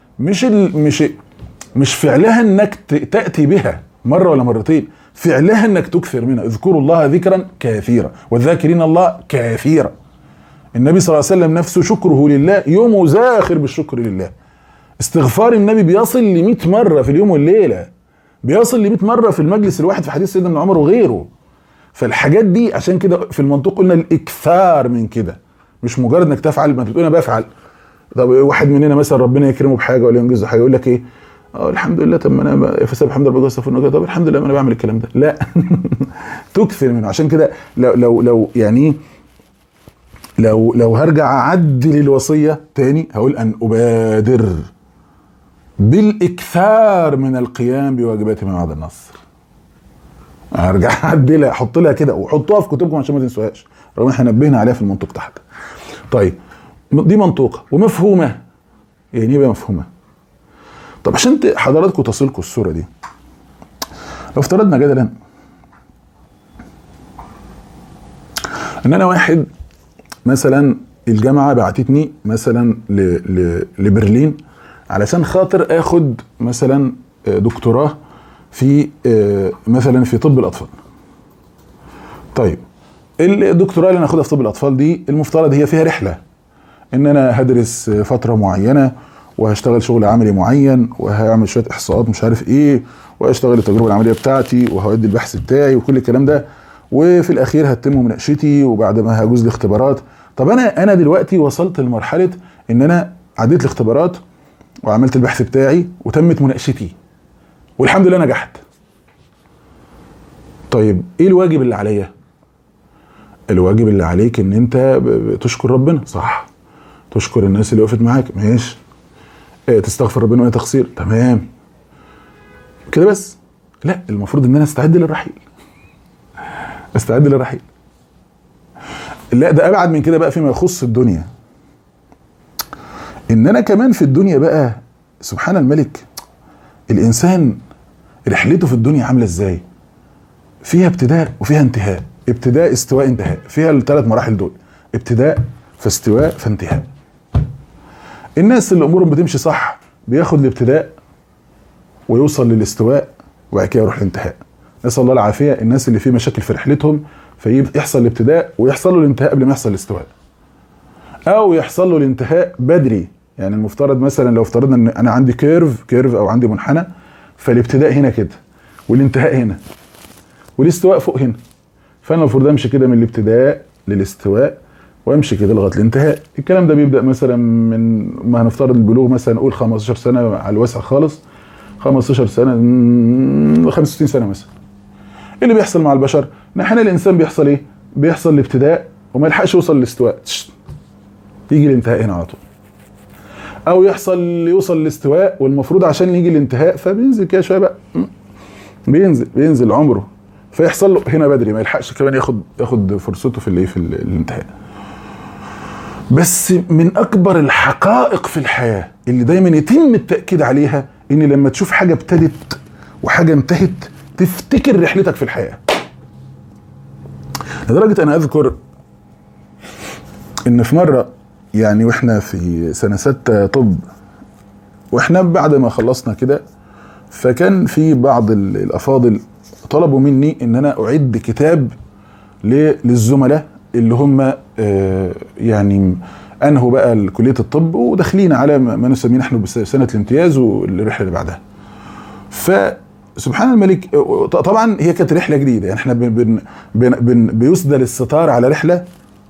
مش فعلها انك تأتي بها مرة ولا مرتين، فعلها انك تكثر منها. اذكروا الله ذكرا كثيرا والذاكرين الله كثيرا. النبي صلى الله عليه وسلم نفسه شكره لله يوم زاخر بالشكر لله. استغفار النبي بيصل ل100 مرة في اليوم والليلة، بيصل ل100 مرة في المجلس الواحد في حديث سيدنا ابن عمر وغيره. فالحاجات دي عشان كده في المنطق قلنا الاكثار من كده، مش مجرد انك تفعل. ما تقول انا بفعل، طب واحد مننا مثلا ربنا يكرمه بحاجه ولا ينجزه حاجه يقول لك ايه؟ الحمد لله، طب ما انا فسبح الحمد لله واستغفر، طب الحمد لله ما انا بعمل الكلام ده. لا تكثر منه. عشان كده لو يعني لو هرجع اعدل الوصيه تاني هقول ان ابادر بالاكثار من القيام بواجبات ما بعد النصر. هرجع اعدلها، احط لها كده وحطوها في كتبكم عشان ما تنسوهاش، رغم احنا نبهنا عليها في المنطق تحت. طيب دي منطوقه ومفهومه. يعني ايه بقى مفهومه؟ طب عشان حضراتكم تصلكم الصوره دي، لو افترضنا جدلا ان انا واحد مثلا الجامعه بعتتني مثلا لبرلين علشان خاطر اخد مثلا دكتوراه في مثلا في طب الاطفال. طيب الدكتوراه اللي انا اخدها في طب الاطفال دي المفترض هي فيها رحله، ان انا هدرس فتره معينه وهشتغل شغل عملي معين وهعمل شويه احصاءات مش عارف ايه واشتغل التجربه العمليه بتاعتي وهودي البحث بتاعي وكل الكلام ده، وفي الاخير هتم مناقشتي وبعد ما هجوز الاختبارات. طب انا دلوقتي وصلت لمرحله ان انا عديت الاختبارات وعملت البحث بتاعي وتمت مناقشتي والحمد لله نجحت. طيب ايه الواجب اللي عليا؟ الواجب اللي عليك ان انت تشكر ربنا، صح؟ تشكر الناس اللي وقفت معاك، ماشي. تستغفر ربنا وانا تقصير، تمام كده بس. لا، المفروض ان انا استعد للرحيل. لا، ده ابعد من كده بقى فيما يخص الدنيا. ان انا كمان في الدنيا بقى سبحان الملك، الانسان رحلته في الدنيا عامله ازاي؟ فيها ابتداء وفيها انتهاء، ابتداء استواء انتهاء، فيها الثلاث مراحل دول، ابتداء فاستواء فانتهاء. الناس اللي امورهم بتمشي صح بياخد الابتداء ويوصل للاستواء وبعد كده يروح الانتهاء. نسال الله العافيه. الناس اللي في مشاكل في رحلتهم فيحصل الابتداء ويحصل له الانتهاء قبل ما يحصل الاستواء، او يحصل له الانتهاء بدري. يعني المفترض مثلا لو افترضنا ان انا عندي كيرف او عندي منحنى، فالابتداء هنا كده والانتهاء هنا والاستواء فوق هنا، فانا المفروض امشي كده من الابتداء للاستواء وامشي كده لغايه الانتهاء. الكلام ده بيبدا مثلا من ما هنفترض البلوغ مثلا نقول 15 سنه على الواسع خالص، 15 سنه 65 سنه مثلا. اللي بيحصل مع البشر ان احيانا الانسان بيحصل ايه؟ بيحصل الابتداء وما يلحقش يوصل للاستواء، يجي الانتهاء هنا على طول، او يوصل للاستواء والمفروض عشان يجي الانتهاء فبينزل كده شويه بقى، بينزل عمره فيحصل له هنا بدري، ما يلحقش كمان ياخد فرصته في الانتهاء. بس من اكبر الحقائق في الحياه اللي دايما يتم التاكيد عليها ان لما تشوف حاجه ابتدت وحاجه انتهت تفتكر رحلتك في الحياه. لدرجه انا اذكر ان في مره يعني واحنا في سنه 6 طب واحنا بعد ما خلصنا كده، فكان في بعض الافاضل طلبوا مني ان انا اعد كتاب للزملاء اللي هم يعني انهوا بقى كليه الطب وداخلين على ما نسميه نحن بسنه الامتياز والرحله اللي بعدها. سبحان الملك. طبعا هي كانت رحله جديده، يعني احنا بيسدل الستار على رحله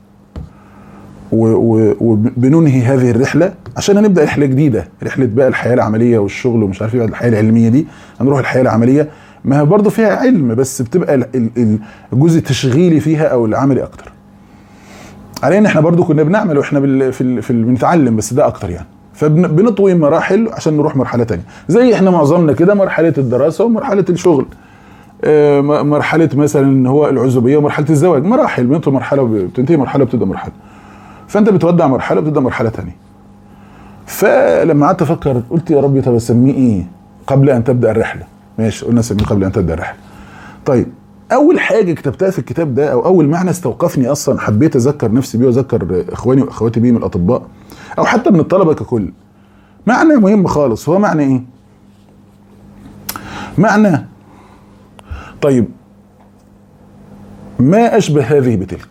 وبننهي هذه الرحله عشان نبدا رحله جديده، رحله بقى الحياه العمليه والشغل ومش عارف ايه، الحياه العلميه دي هنروح الحياه العمليه، ما هي برضه فيها علم بس بتبقى الجزء التشغيلي فيها او العملي اكتر. علينا احنا برضه كنا بنعمل واحنا بنتعلم، بس ده اكتر يعني. فبنطوي مراحل عشان نروح مرحله تانية، زي احنا معظمنا كده مرحله الدراسه ومرحله الشغل، مرحله مثلا هو العزوبيه ومرحله الزواج، مراحل بنطوي مرحله وبتنتهي مرحله وبتبدا مرحله. فانت بتودع مرحله وبتبدا مرحله تانية. فلما قعدت افكر قلت يا ربي طب اسميه ايه قبل ان تبدا الرحله؟ ماشي، قلنا اسميه قبل ان تبدا الرحله. طيب اول حاجه كتبتها في الكتاب ده او اول معنى استوقفني اصلا حبيت اذكر نفسي بيه واذكر اخواني واخواتي بيه من الاطباء او حتى من الطلبه ككل، معنى مهم خالص. هو معنى ايه؟ معنى طيب ما اشبه هذه بتلك.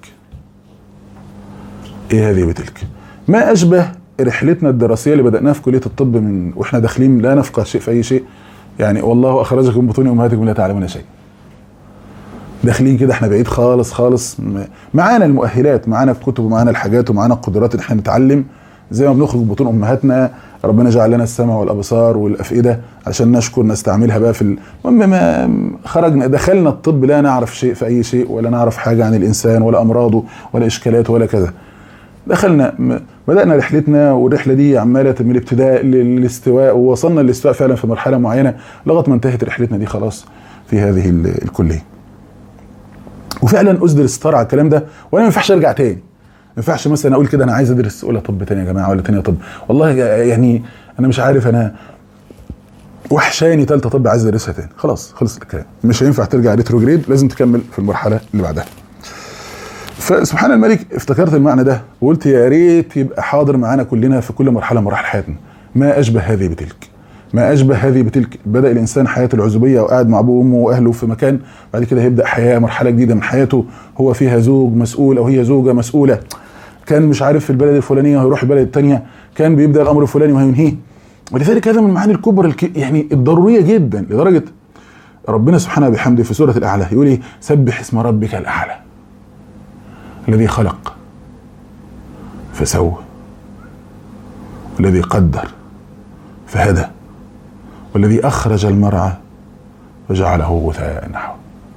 ايه هذه بتلك؟ ما اشبه رحلتنا الدراسيه اللي بدأناها في كليه الطب من واحنا داخلين لا نفقه شيء في اي شيء، يعني والله اخرجكم من بطون امهاتكم لا تعلمون شيء. داخلين كده احنا بعيد خالص خالص، معانا المؤهلات، معانا الكتب ومعانا الحاجات ومعانا القدرات ان احنا نتعلم زي ما بنخرج من بطون امهاتنا. ربنا جعل لنا السمع والابصار والافئده عشان نشكر نستعملها بقى في المهم ما خرجنا دخلنا الطب لا نعرف شيء في اي شيء، ولا نعرف حاجه عن الانسان ولا امراضه ولا اشكالاته ولا كذا. دخلنا بدأنا رحلتنا، والرحله دي عماله من الابتداء للاستواء، ووصلنا للاستواء فعلا في مرحله معينه لغايه ما انتهت رحلتنا دي خلاص في هذه الكليه. وفعلا اسدل الستار على الكلام ده، وانا ما ينفعش ارجع تاني. ما ينفعش مثلا اقول كده انا عايز ادرس اولى طب تاني يا جماعه ولا تانية طب، والله يعني انا مش عارف، انا وحشاني ثالثه طب عايز ادرسها تاني. خلاص خلص الكلام، مش هينفع ترجع ريتروجريد، لازم تكمل في المرحله اللي بعدها. فسبحان الملك افتكرت المعنى ده وقلت يا ريت يبقى حاضر معانا كلنا في كل مرحله من مراحل حياتنا. ما اشبه هذه بتلك، ما اشبه هذه بتلك. بدا الانسان حياه العزوبيه وقاعد مع ابوه وامه واهله في مكان، بعد كده هيبدا حياه مرحله جديده من حياته هو فيها زوج مسؤول او هي زوجه مسؤوله، كان مش عارف في البلد الفلانيه وهيروح البلد الثانيه، كان بيبدا الامر الفلاني وهينهيه. ولذلك هذا من المعاني الكبرى يعني الضروريه جدا، لدرجه ربنا سبحانه بحمده في سوره الاعلى يقول ايه؟ سبح اسم ربك الاعلى الذي خلق فسوى والذي قدر فهدى والذي أخرج المرعى وجعله غثاء نحوه.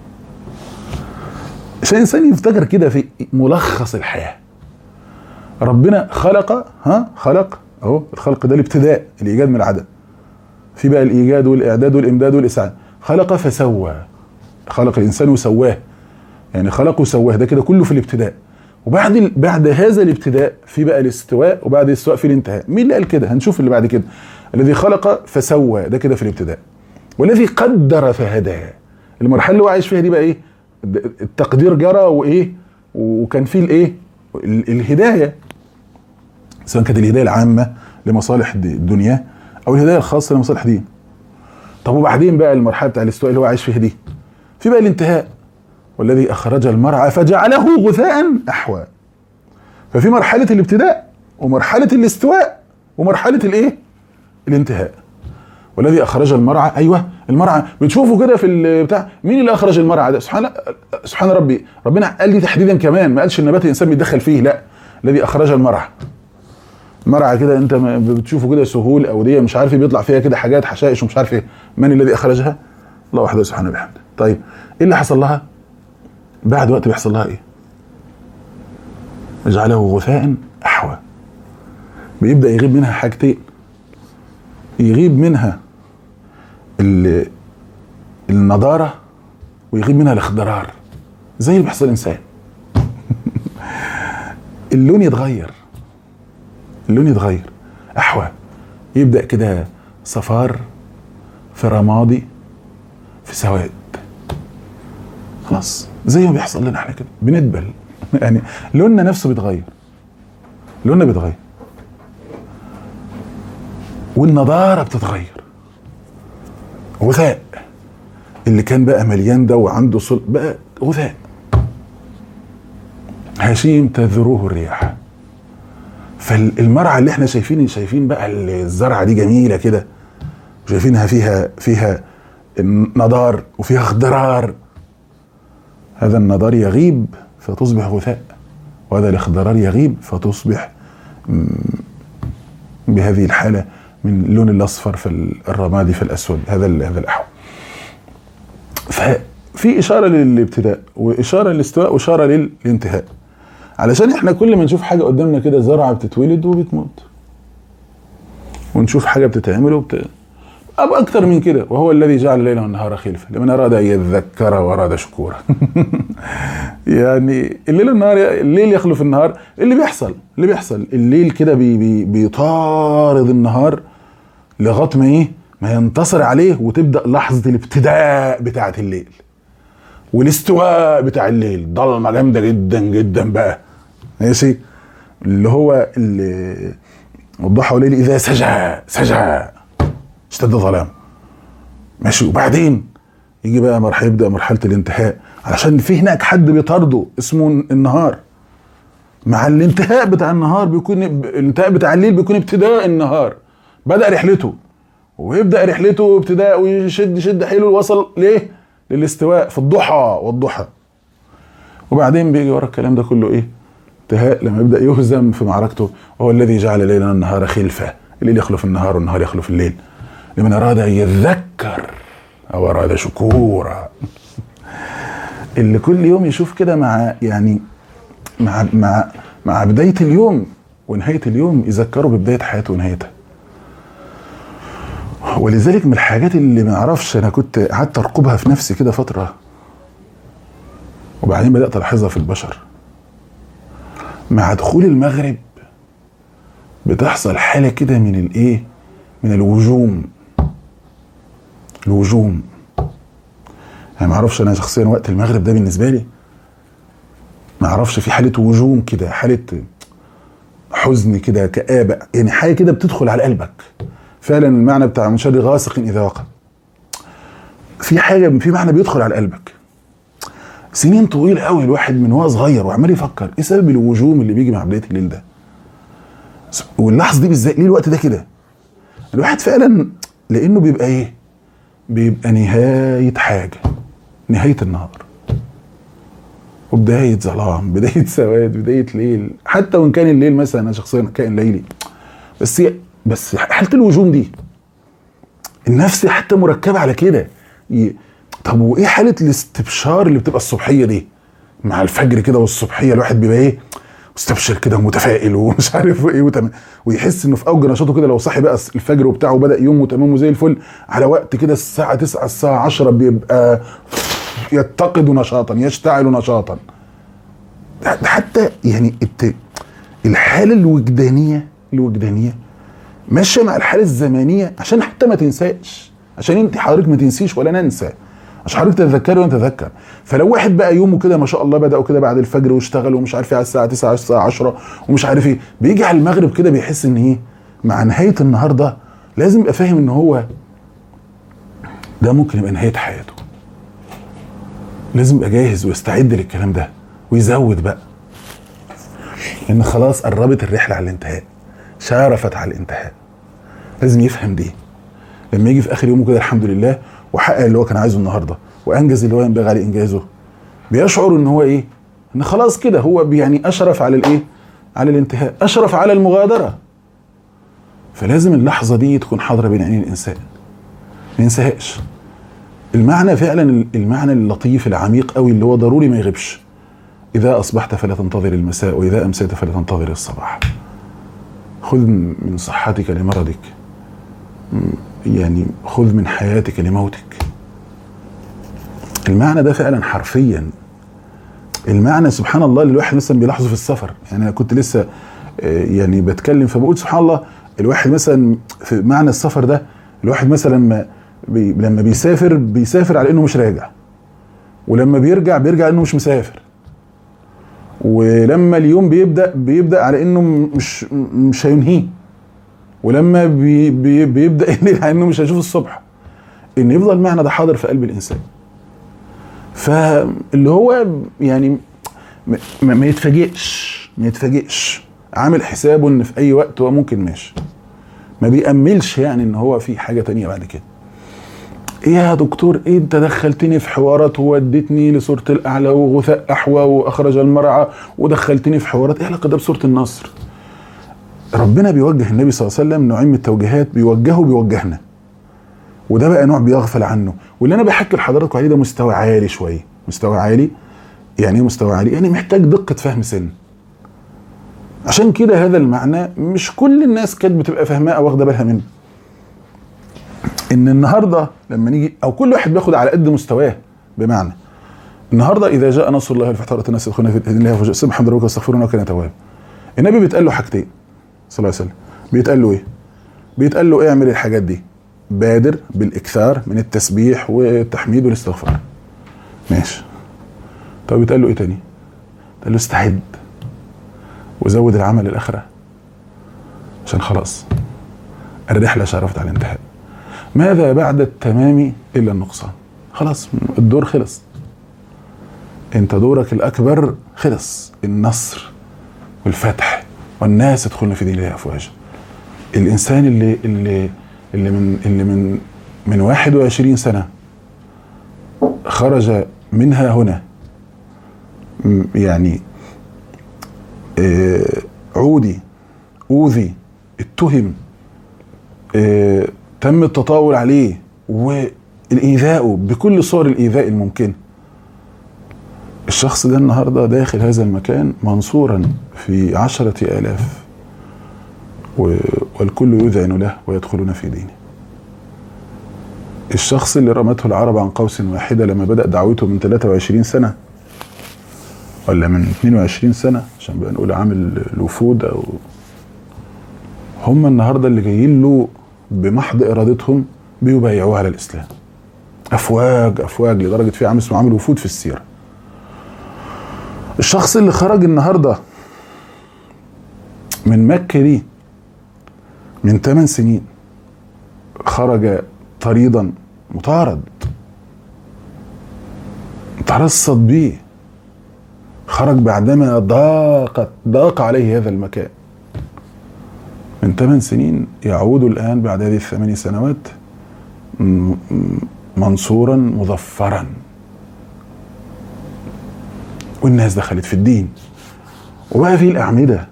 عشان الإنسان يفتكر كده في ملخص الحياة. ربنا خلق، خلق أهو، الخلق ده الابتداء، الإيجاد من العدم. في بقى الإيجاد والإعداد والإمداد والإسعاد. خلق فسوى، خلق الإنسان وسواه، يعني خلقه وسواه، ده كده كله في الابتداء. بعد هذا الابتداء في بقى الاستواء، وبعد الاستواء في الانتهاء. مين اللي قال كده؟ هنشوف اللي بعد كده. الذي خلق فسوى ده كده في الابتداء، والذي قدر فهدى. المرحله اللي هو عايش فيها دي بقى ايه؟ التقدير جرى وايه، وكان فيه الايه؟ الهدايه، سواء كانت الهدايه العامه لمصالح الدنيا او الهدايه الخاصه لمصالح دين. طب وبعدين بقى المرحله بتاع الاستواء اللي هو عايش فيها دي، في بقى الانتهاء، والذي أخرج المرعى فجعله غثاء أحوى. ففي مرحلة الابتداء ومرحلة الاستواء ومرحلة الايه؟ الانتهاء. والذي أخرج المرعى، أيوة المرعى بتشوفوا كده في البتاع، مين اللي أخرج المرعى ده؟ سبحان ربي، ربنا قال لي تحديدا كمان، ما قالش النبات الإنسان بيتدخل فيه، لا، الذي أخرج المرعى. مرعى كده أنت بتشوفه كده سهول أودية مش عارف بيطلع فيها كده حاجات حشائش ومش عارف إيه، من الذي أخرجها؟ الله وحده سبحانه وبحمده. طيب إيه اللي حصل لها؟ بعد وقت بيحصل لها ايه؟ جعله غثاء احوى. بيبدا يغيب منها حاجتين، يغيب منها النضاره ويغيب منها الاخضرار، زي اللي بيحصل الانسان. اللون يتغير، اللون يتغير احوى، يبدا كده صفار في رمادي في سواد، خلاص زي ما بيحصل لنا احنا كده بندبل، يعني لوننا نفسه بيتغير، لوننا بيتغير والنضاره بتتغير. غثاء اللي كان بقى مليان ده وعنده صلب بقى غثاء هشيم تذروه الرياح. فالمرعى اللي احنا شايفين بقى الزرعه دي جميله كده، شايفينها فيها النضار وفيها اخضرار. هذا النضار يغيب فتصبح غثاء، وهذا الاخضرار يغيب فتصبح بهذه الحالة من اللون الأصفر فالرمادي فالأسود. هذا الأحوال. ففي إشارة للابتداء وإشارة للاستواء وإشارة للانتهاء، علشان احنا كل ما نشوف حاجة قدامنا كده زرعة بتتولد وبتموت، ونشوف حاجة بتتعمل أو أكتر من كده. وهو الذي جعل الليل والنهار خلفة لمن أراد أن يذكر وأراد شكورا. يعني الليل والنهار، الليل يخلف النهار. اللي بيحصل الليل كده بيطارد النهار لغاية ما ايه ما ينتصر عليه، وتبدأ لحظة الابتداء بتاعة الليل والاستواء بتاع الليل. ضلمة جامدة جدا جدا بقى، ماشي، اللي هو اللي والضحى والليل إذا سجى اشتد ظلام، ماشي. وبعدين يجي بقى يبدأ مرحلة الانتهاء، علشان في هناك حد بيطارده اسمه النهار. مع الانتهاء بتاع النهار بيكون الانتهاء بتاع الليل، بيكون ابتداء النهار. بدأ رحلته ويبدأ رحلته ابتداء ويشد حيله، وصل ليه؟ للاستواء في الضحى والضحى. وبعدين بيجي ورا الكلام ده كله ايه؟ انتهاء لما يبدأ يهزم في معركته. وهو الذي جعل الليل والنهار خلفة، الليل يخلف النهار والنهار يخلف الليل لمن أراد أن يذكر أو أراد شكورا. اللي كل يوم يشوف كده مع يعني مع بداية اليوم ونهاية اليوم يذكروا ببداية حياته ونهايتها. ولذلك من الحاجات اللي ما اعرفش، انا كنت قعدت ارقبها في نفسي كده فترة، وبعدين بدأت الاحظها في البشر. مع دخول المغرب بتحصل حالة كده من الايه، من الوجوم. يعني ما اعرفش، انا شخصيا وقت المغرب ده بالنسبة لي ما اعرفش، في حالة وجوم كده، حالة حزن كده، كآبة، يعني حاجة كده بتدخل على قلبك فعلا. المعنى بتاع من شر غاسق اذا وقب، في حاجة، في معنى بيدخل على قلبك. سنين طويلة قوي الواحد من وهو صغير وعمال يفكر ايه سبب الوجوم اللي بيجي مع بداية الليل ده، واللحظة دي بالذات، ليه الوقت ده كده؟ الواحد فعلا لانه بيبقى ايه، بيبقى نهاية حاجة، نهاية النهار وبداية ظلام، بداية سواد، بداية ليل. حتى وان كان الليل مثلا، انا شخصيا كائن ليلي، بس حالة الوجوم دي النفس حتى مركبة على كده. طب وايه حالة الاستبشار اللي بتبقى الصبحية دي مع الفجر كده والصبحية؟ الواحد بيبقى ايه، مستبشر كده ومتفائل ومش عارف ايه ويحس انه في اوج نشاطه كده. لو صاحي بقى الفجر وبتاعه وبدأ يومه تمامه زي الفل، على وقت كده الساعة 9 الساعة 10 بيبقى يتقد نشاطا، يشتعل نشاطا. ده حتى يعني الحالة الوجدانية ماشيه مع الحاله الزمانيه، عشان حتى ما تنساش، عشان انت حضرتك ما تنسيش ولا ننسى، عشان حضرتك تتذكري ونتذكر. فلو واحد بقى يومه كده ما شاء الله بدأوا كده بعد الفجر واشتغل ومش عارف ايه على الساعه 9 الساعه 10 ومش عارف ايه، بيجي على المغرب كده بيحس ان ايه، مع نهايه النهار ده لازم يبقى فاهم ان هو ده ممكن يبقى نهايه حياته. لازم يبقى جاهز ويستعد للكلام ده ويزود بقى، ان خلاص قربت الرحله على الانتهاء، شارفت على الانتهاء. لازم يفهم دي. لما يجي في اخر يومه كده الحمد لله وحقق اللي هو كان عايزه النهارده وانجز اللي هو ينبغي عليه انجازه، بيشعر ان هو ايه، ان خلاص كده هو يعني اشرف على الايه، على الانتهاء، اشرف على المغادره. فلازم اللحظه دي تكون حاضره بين عينين الانسان، ما ينساهاش. المعنى فعلا المعنى اللطيف العميق قوي اللي هو ضروري ما يغيبش: اذا اصبحت فلا تنتظر المساء، واذا امسيت فلا تنتظر الصباح. خذ من صحتك لمرضك، يعني خذ من حياتك لموتك. المعنى ده فعلا حرفيا المعنى سبحان الله اللي الواحد مثلا بيلاحظه في السفر. يعني انا كنت لسه يعني بتكلم فبقول سبحان الله، الواحد مثلا في معنى السفر ده، الواحد مثلا لما بيسافر على انه مش راجع، ولما بيرجع انه مش مسافر، ولما اليوم بيبدأ على انه مش هينهيه، ولما بيبدأ الليل على انه مش هيشوف الصبح. ان يفضل المعنى ده حاضر في قلب الانسان، فاللي هو يعني ما يتفاجئش، عامل حسابه ان في اي وقت هو ممكن ماشي، ما بيأملش يعني ان هو في حاجة تانية بعد كده. يا دكتور إيه انت دخلتني في حوارات وودتني لسورة الأعلى وغثاء أحوى وأخرج المرعى ودخلتني في حوارات، ايه علاقة ده بسورة النصر؟ ربنا بيوجه النبي صلى الله عليه وسلم نوعين من التوجيهات، بيوجهنا، وده بقى نوع بيغفل عنه. واللي انا بحكي لحضراتكم عليه ده مستوى عالي شويه، مستوى عالي. يعني ايه مستوى عالي؟ يعني محتاج دقه فهم سن. عشان كده هذا المعنى مش كل الناس كانت بتبقى فاهماه او واخده بالها منه. ان النهارده لما نيجي، او كل واحد بياخد على قد مستواه، بمعنى النهارده اذا جاء نصر الله والفتح ورأيت الناس يدخلون في دين الله أفواجا سبحان ربك واستغفرون وكان توابا. النبي بيتقال له حاجتين صلى الله عليه وسلم. بيتقال له ايه؟ بيتقال له اعمل الحاجات دي، بادر بالاكثار من التسبيح والتحميد والاستغفار. ماشي. طب بيتقال له ايه تاني؟ قال له استعد وزود العمل الاخره، عشان خلاص الرحله شرفت على الانتهاء. ماذا بعد التمام الا النقصان؟ خلاص الدور خلص، انت دورك الاكبر خلص، النصر والفتح والناس يدخلون في دين الله افواجا. الانسان اللي من 21 سنه خرج منها هنا، يعني عودي، اوذي، اتهم، تم التطاول عليه والايذاء بكل صور الايذاء الممكنه. الشخص ده النهارده داخل هذا المكان منصورا في 10,000 والكل يذعن له ويدخلون في دينه. الشخص اللي رمته العرب عن قوس واحدة لما بدأ دعوته من 23 سنة ولا من 22 سنة عشان بقى نقول عامل الوفود، أو هم النهاردة اللي جايين له بمحض إرادتهم بيبايعوه على الإسلام. أفواج أفواج، لدرجة في عام اسمه عامل وفود في السيرة. الشخص اللي خرج النهاردة من مكة دي من 8 سنين، خرج طريدا مطارد، ترصد به، خرج بعدما ضاق عليه هذا المكان. من 8 سنين يعود الآن بعد هذه 8 سنوات منصورا مظفرا، والناس دخلت في الدين. وبقى في الأعمدة،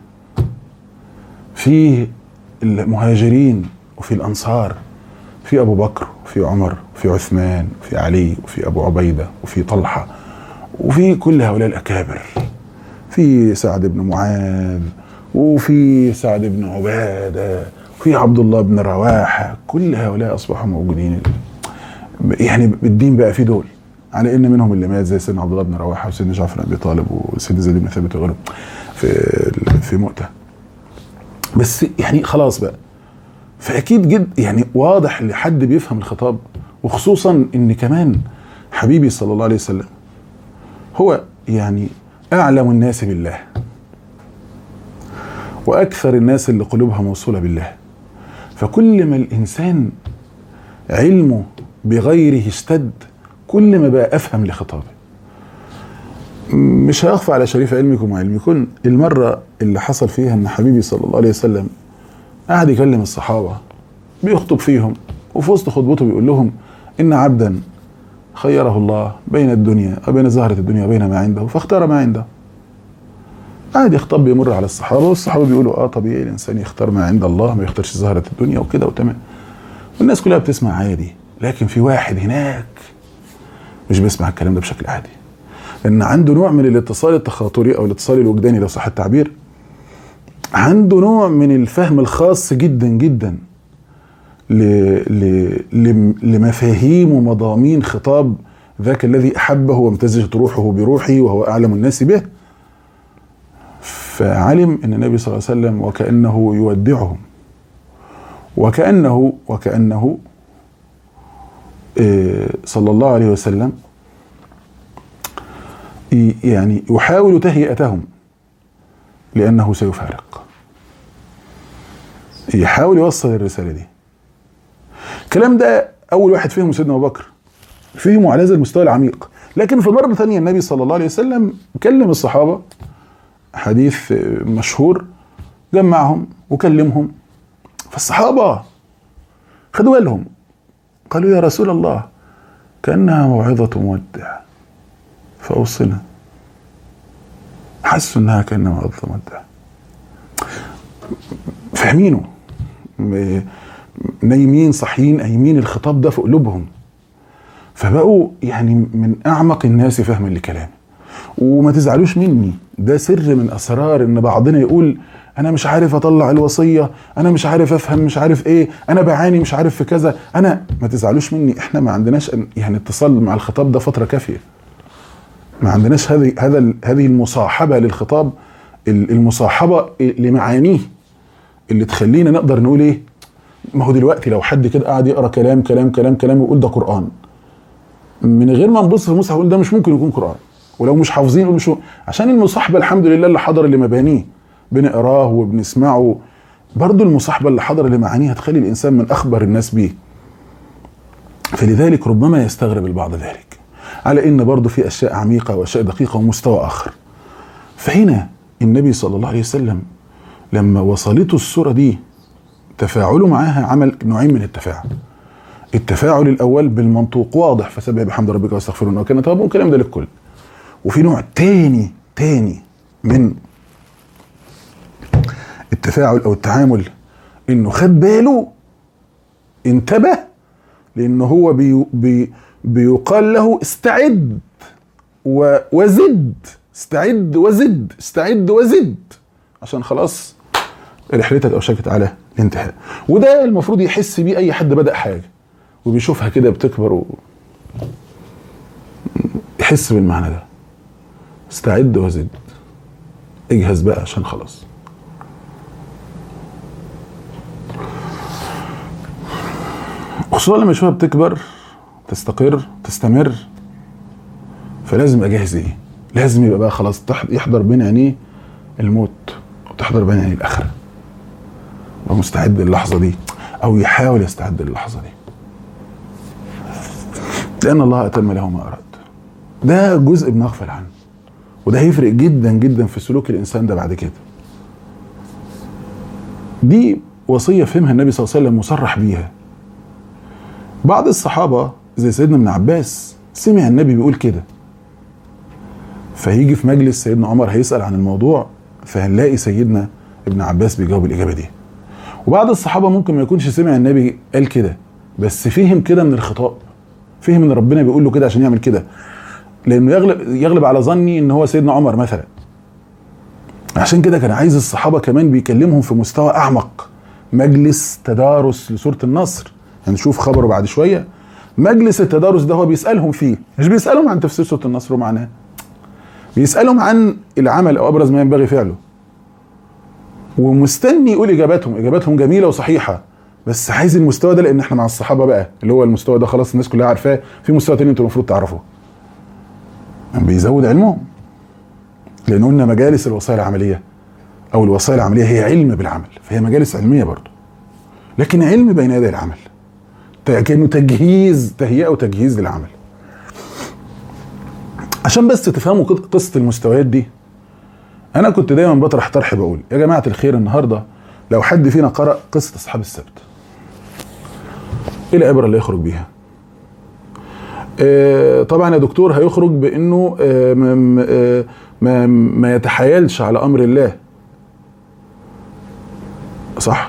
في المهاجرين وفي الأنصار، في أبو بكر وفي عمر وفي عثمان وفي علي وفي أبو عبيدة وفي طلحة وفي كل هؤلاء الأكابر، في سعد بن معاذ وفي سعد بن عبادة وفي عبد الله بن رواحة. كل هؤلاء أصبحوا موجودين، يعني الدين بقى في دول، على إن منهم اللي مات زي سيدنا عبد الله بن رواحة وسيدنا جعفر بن أبي طالب وسيدنا زيد بن ثابت وغيرهم في مؤتة. بس يعني خلاص بقى، فأكيد جد يعني واضح لحد بيفهم الخطاب، وخصوصا إن كمان حبيبي صلى الله عليه وسلم هو يعني أعلم الناس بالله وأكثر الناس اللي قلوبها موصولة بالله. فكل ما الإنسان علمه بغيره اشتد، كل ما بقى أفهم لخطابه. مش هيخفى على شريف علمكم وعلمكم المرة اللي حصل فيها إن حبيبي صلى الله عليه وسلم قاعد يكلم الصحابة بيخطب فيهم، وفي وسط خطبته بيقول لهم إن عبدا خيره الله بين الدنيا وبين زهرة الدنيا وبين ما عنده فاختار ما عنده. قاعد يخطب بيمر على الصحابة، والصحابة بيقولوا طبيعي الإنسان يختار ما عند الله، ما يختارش زهرة الدنيا وكده وتمام. والناس كلها بتسمع عادي، لكن في واحد هناك مش بيسمع الكلام ده بشكل عادي، لأن عنده نوع من الاتصال التخاطري أو الاتصال الوجداني لو صح التعبير. عنده نوع من الفهم الخاص جدا جدا لمفاهيم ومضامين خطاب ذاك الذي أحبه وامتزجت روحه بروحي وهو أعلم الناس به. فعلم أن النبي صلى الله عليه وسلم وكأنه يودعهم، وكأنه صلى الله عليه وسلم يعني يحاول تهيئتهم لأنه سيفارق، يحاول يوصل الرسالة دي. الكلام ده أول واحد فيهم سيدنا أبو بكر، فيهم على هذا المستوى العميق. لكن في مرة ثانية النبي صلى الله عليه وسلم كلم الصحابة، حديث مشهور، جمعهم وكلمهم، فالصحابة خدوا بالهم، قالوا يا رسول الله كأنها موعظة مودع فأوصنا. حسوا انها كأنها موعظة مودع، فاهمينه، نايمين صحيين قايمين، الخطاب ده في قلوبهم، فبقوا يعني من اعمق الناس فهما لكلامه. وما تزعلوش مني، ده سر من اسرار ان بعضنا يقول انا مش عارف اطلع الوصيه، انا مش عارف افهم، مش عارف ايه، انا بعاني مش عارف في كذا، انا ما تزعلوش مني، احنا ما عندناش يعني اتصال مع الخطاب ده فتره كافيه، ما عندناش هذه المصاحبه للخطاب، المصاحبه لمعانيه اللي تخلينا نقدر نقول ايه. ما هو دلوقتي لو حد كده قاعد يقرا كلام كلام كلام كلام ويقول ده قران، من غير ما نبص في المصحف نقول ده مش ممكن يكون قران، ولو مش حافظين نقول مش، عشان المصاحبه الحمد لله اللي حضر اللي مبانيه بنقراه وبنسمعه، برضو المصاحبه اللي حضر اللي معانيه هتخلي الانسان من اخبر الناس بيه. فلذلك ربما يستغرب البعض ذلك، على ان برضو في اشياء عميقه واشياء دقيقه ومستوى اخر. فهنا النبي صلى الله عليه وسلم لما وصلته السوره دي تفاعله معاها عمل نوعين من التفاعل. التفاعل الاول بالمنطوق واضح، فسبح بحمد ربك واستغفره انه كان توابا، والكلام ده للكل. وفي نوع تاني من التفاعل او التعامل، انه خد باله، انتبه، لانه هو بيقال له استعد وزد، استعد وزد، استعد وزد، عشان خلاص رحلتك اوشكت على الانتهاء. وده المفروض يحس بيه اي حد بدأ حاجه وبيشوفها كده بتكبر يحس بالمعنى ده، استعد وزد، اجهز بقى عشان خلاص. خصوصا لما يشوفها بتكبر تستقر تستمر، فلازم اجهز ايه، لازم يبقى بقى خلاص يحضر بين عينيه الموت وتحضر بين عينيه الاخره، يبقى مستعد للحظه دي او يحاول يستعد للحظه دي، لان الله اتم له ما اراد. ده جزء بنغفل عنه، وده هيفرق جدا جدا في سلوك الانسان ده بعد كده. دي وصيه فهمها النبي صلى الله عليه وسلم مصرح بيها. بعض الصحابه زي سيدنا ابن عباس سمع النبي بيقول كده، فهيجي في مجلس سيدنا عمر هيسأل عن الموضوع، فهنلاقي سيدنا ابن عباس بيجاوب الإجابة دي. وبعض الصحابة ممكن ما يكونش سمع النبي قال كده، بس فهم كده من الخطاب، فهم ان ربنا بيقول له كده عشان يعمل كده، لانه يغلب على ظني ان هو سيدنا عمر مثلا. عشان كده كان عايز الصحابة كمان بيكلمهم في مستوى اعمق، مجلس تدارس لسورة النصر، هنشوف خبره بعد شوية. مجلس التدارس ده هو بيسألهم فيه، مش بيسألهم عن تفسير سورة النصر ومعناها، بيسألهم عن العمل او ابرز ما ينبغي فعله، ومستني يقول اجاباتهم جميله وصحيحه، بس عايز المستوى ده، لان احنا مع الصحابه بقى اللي هو المستوى ده خلاص الناس كلها عارفاه، في مستوى تاني انتوا المفروض تعرفوه. بيزود علمهم، لان قلنا مجالس الوصايا العمليه او الوصايا العمليه هي علم بالعمل، فهي مجالس علميه برضه، لكن علم بين يدي العمل، كانه تهيئه وتجهيز للعمل. عشان بس تفهموا قصه المستويات دي، انا كنت دايما بطرح طرح بقول يا جماعه الخير، النهارده لو حد فينا قرأ قصه اصحاب السبت، ايه العبره اللي يخرج بيها؟ طبعا يا دكتور هيخرج بانه ما يتحايلش على امر الله، صح؟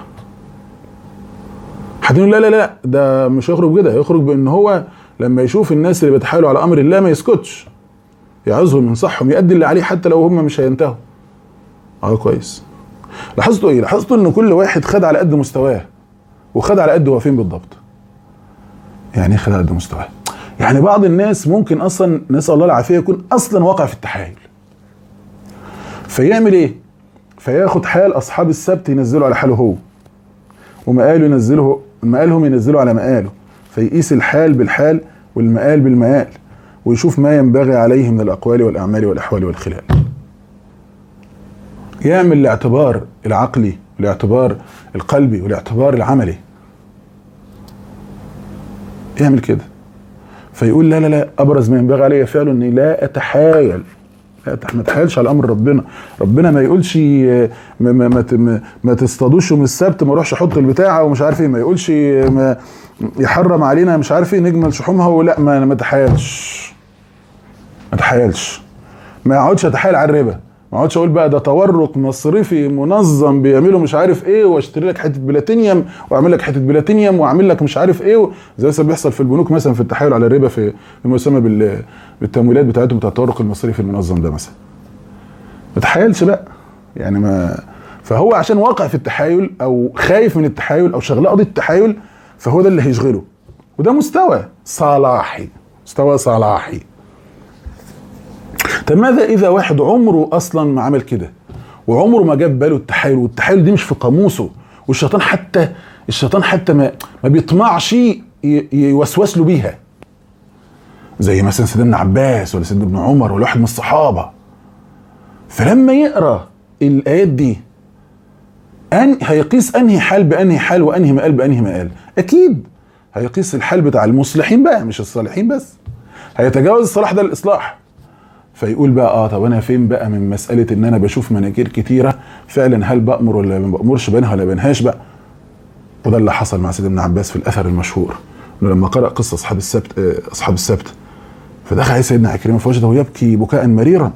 هتقول لا ده مش هيخرج كده، هيخرج بان هو لما يشوف الناس اللي بيتحايلوا على امر الله ما يسكتش، يعظهم ينصحهم، يؤدي اللي عليه حتى لو هم مش هينتهوا. كويس. لاحظتوا ايه؟ لاحظتوا ان كل واحد خد على قد مستواه، وخد على قد هو فين بالضبط. يعني ايه خد على قد مستواه؟ يعني بعض الناس ممكن اصلا، نسال الله العافيه، يكون اصلا واقع في التحايل، فيعمل ايه؟ فياخد حال اصحاب السبت ينزلوا على حاله هو، ومقاله ينزله، مقالهم ينزلوا على مقاله، فيقيس الحال بالحال والمقال بالمقال، ويشوف ما ينبغي عليه من الاقوال والاعمال والاحوال والخلال. يعمل الاعتبار العقلي والاعتبار القلبي والاعتبار العملي، يعمل كده، فيقول لا ابرز ما ينبغي علي فعله اني لا اتحايل ما تحايلش على امر ربنا. ربنا ما يقولش ما تصطادوش يوم السبت ما اروحش احط البتاعه ومش عارف ايه، ما يقولش ما يحرم علينا مش عارف ايه نجمل شحومها، ولا ما تحايلش. ما تحايلش، ما يقعدش اتحايل على الربا، ما اقعدش اقول بقى ده تورق مصرفي منظم بيعملوا مش عارف ايه، واشتري لك حته بلاتينيوم واعمل لك حته بلاتينيوم واعمل لك مش عارف ايه، زي ما بيحصل في البنوك مثلا في التحايل على الربا في ما يسمى بالتمويلات بتاعتهم بتاع التورق المصرفي المنظم ده مثلا. ما تحايلش بقى يعني، ما فهو عشان واقع في التحايل او خايف من التحايل او شغله قضيه التحايل، فهو ده اللي هيشغله، وده مستوى صلاحي، مستوى صلاحي. طب ماذا اذا واحد عمره اصلا ما عمل كده وعمره ما جاب باله التحايل، والتحايل دي مش في قاموسه، والشيطان حتى ما بيطمعش يوسوس له بيها، زي مثلا سيدنا ابن عباس ولا سيدنا ابن عمر ولا واحد من الصحابه. فلما يقرا الايات دي هيقيس انهي حال بانهي حال وانهي مقال بانهي مقال. اكيد هيقيس الحال بتاع المصلحين بقى مش الصالحين بس، هيتجاوز الصلاح ده الاصلاح، فيقول بقى طب انا فين بقى من مساله ان انا بشوف مناكير كتيره فعلا، هل بامر ولا ما بامرش، بينها ولا بينهاش بقى. وده اللي حصل مع سيدنا ابن عباس في الاثر المشهور، انه لما قرأ قصه اصحاب السبت فدخل عليه سيدنا عكرمه فوجده يبكي بكاء مريرا.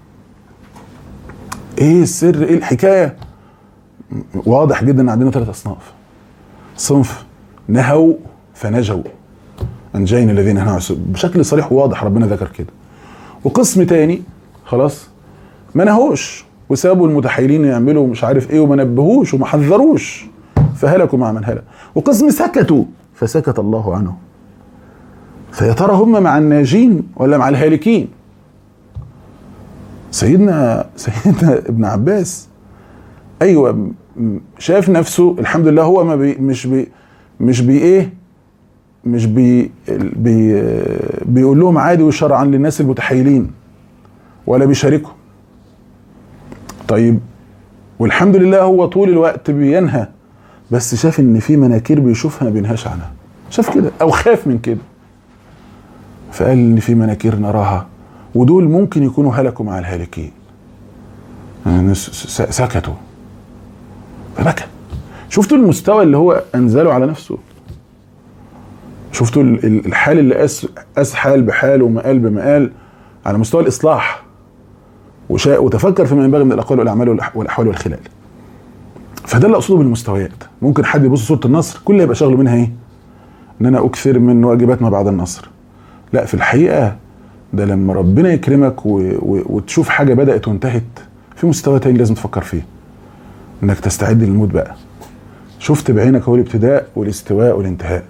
ايه السر؟ ايه الحكايه؟ واضح جدا ان عندنا 3 اصناف. صنف نهوا فنجوا، انجينا الذين نهوا بشكل صريح وواضح، ربنا ذكر كده. وقسم تاني خلاص ما نهوش وسابوا المتحايلين يعملوا مش عارف ايه وما نبهوش وما حذروش فهلكوا مع من هلك. وقسم سكتوا فسكت الله عنهم. فيا ترى هم مع الناجين ولا مع الهالكين؟ سيدنا ابن عباس ايوه شاف نفسه الحمد لله، هو ما مش بيقول لهم عادي وشرعا للناس المتحايلين ولا بيشاركهم. طيب والحمد لله هو طول الوقت بينهى، بس شاف ان في مناكير بيشوفها ما بينهاش عنها، شاف كده او خاف من كده، فقال ان في مناكير نراها ودول ممكن يكونوا هلكوا مع الهالكين. سكتوا فبكى. شفتوا المستوى اللي هو انزله على نفسه؟ شفتوا الحال اللي قاس حال بحال ومقال بمقال على مستوى الاصلاح، وتفكر فيما ينبغي من الاقوال والاعمال والاحوال والخلال. فده اللي اقصده بالمستويات. ممكن حد يبص سوره النصر كل يبقى شغله منها ايه؟ ان انا اكثر من واجبات ما بعد النصر. لا، في الحقيقه ده لما ربنا يكرمك وتشوف حاجه بدات وانتهت، في مستوى تاني لازم تفكر فيه، انك تستعد للموت بقى. شفت بعينك هو الابتداء والاستواء والانتهاء،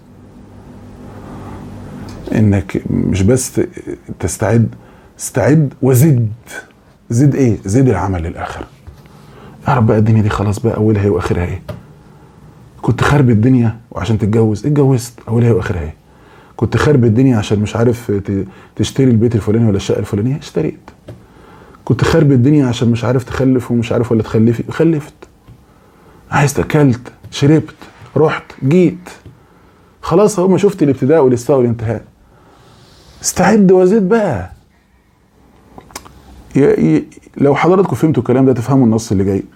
انك مش بس استعد وزد. زد ايه؟ زد العمل للاخره. اعرف بقى الدنيا دي خلاص بقى اولها ايه واخرها ايه. كنت خارب الدنيا وعشان اتجوزت، اولها ايه واخرها ايه. كنت خارب الدنيا عشان مش عارف تشتري البيت الفلاني ولا الشقه الفلانيه، اشتريت. كنت خارب الدنيا عشان مش عارف تخلف ومش عارف ولا تخلفي، خلفت. عايز اكلت شربت رحت جيت، خلاص اهو ما شفت الابتداء والاستواء والانتهاء. استعد وزد بقى. لو حضراتكم فهمتوا الكلام ده تفهموا النص اللي جاي.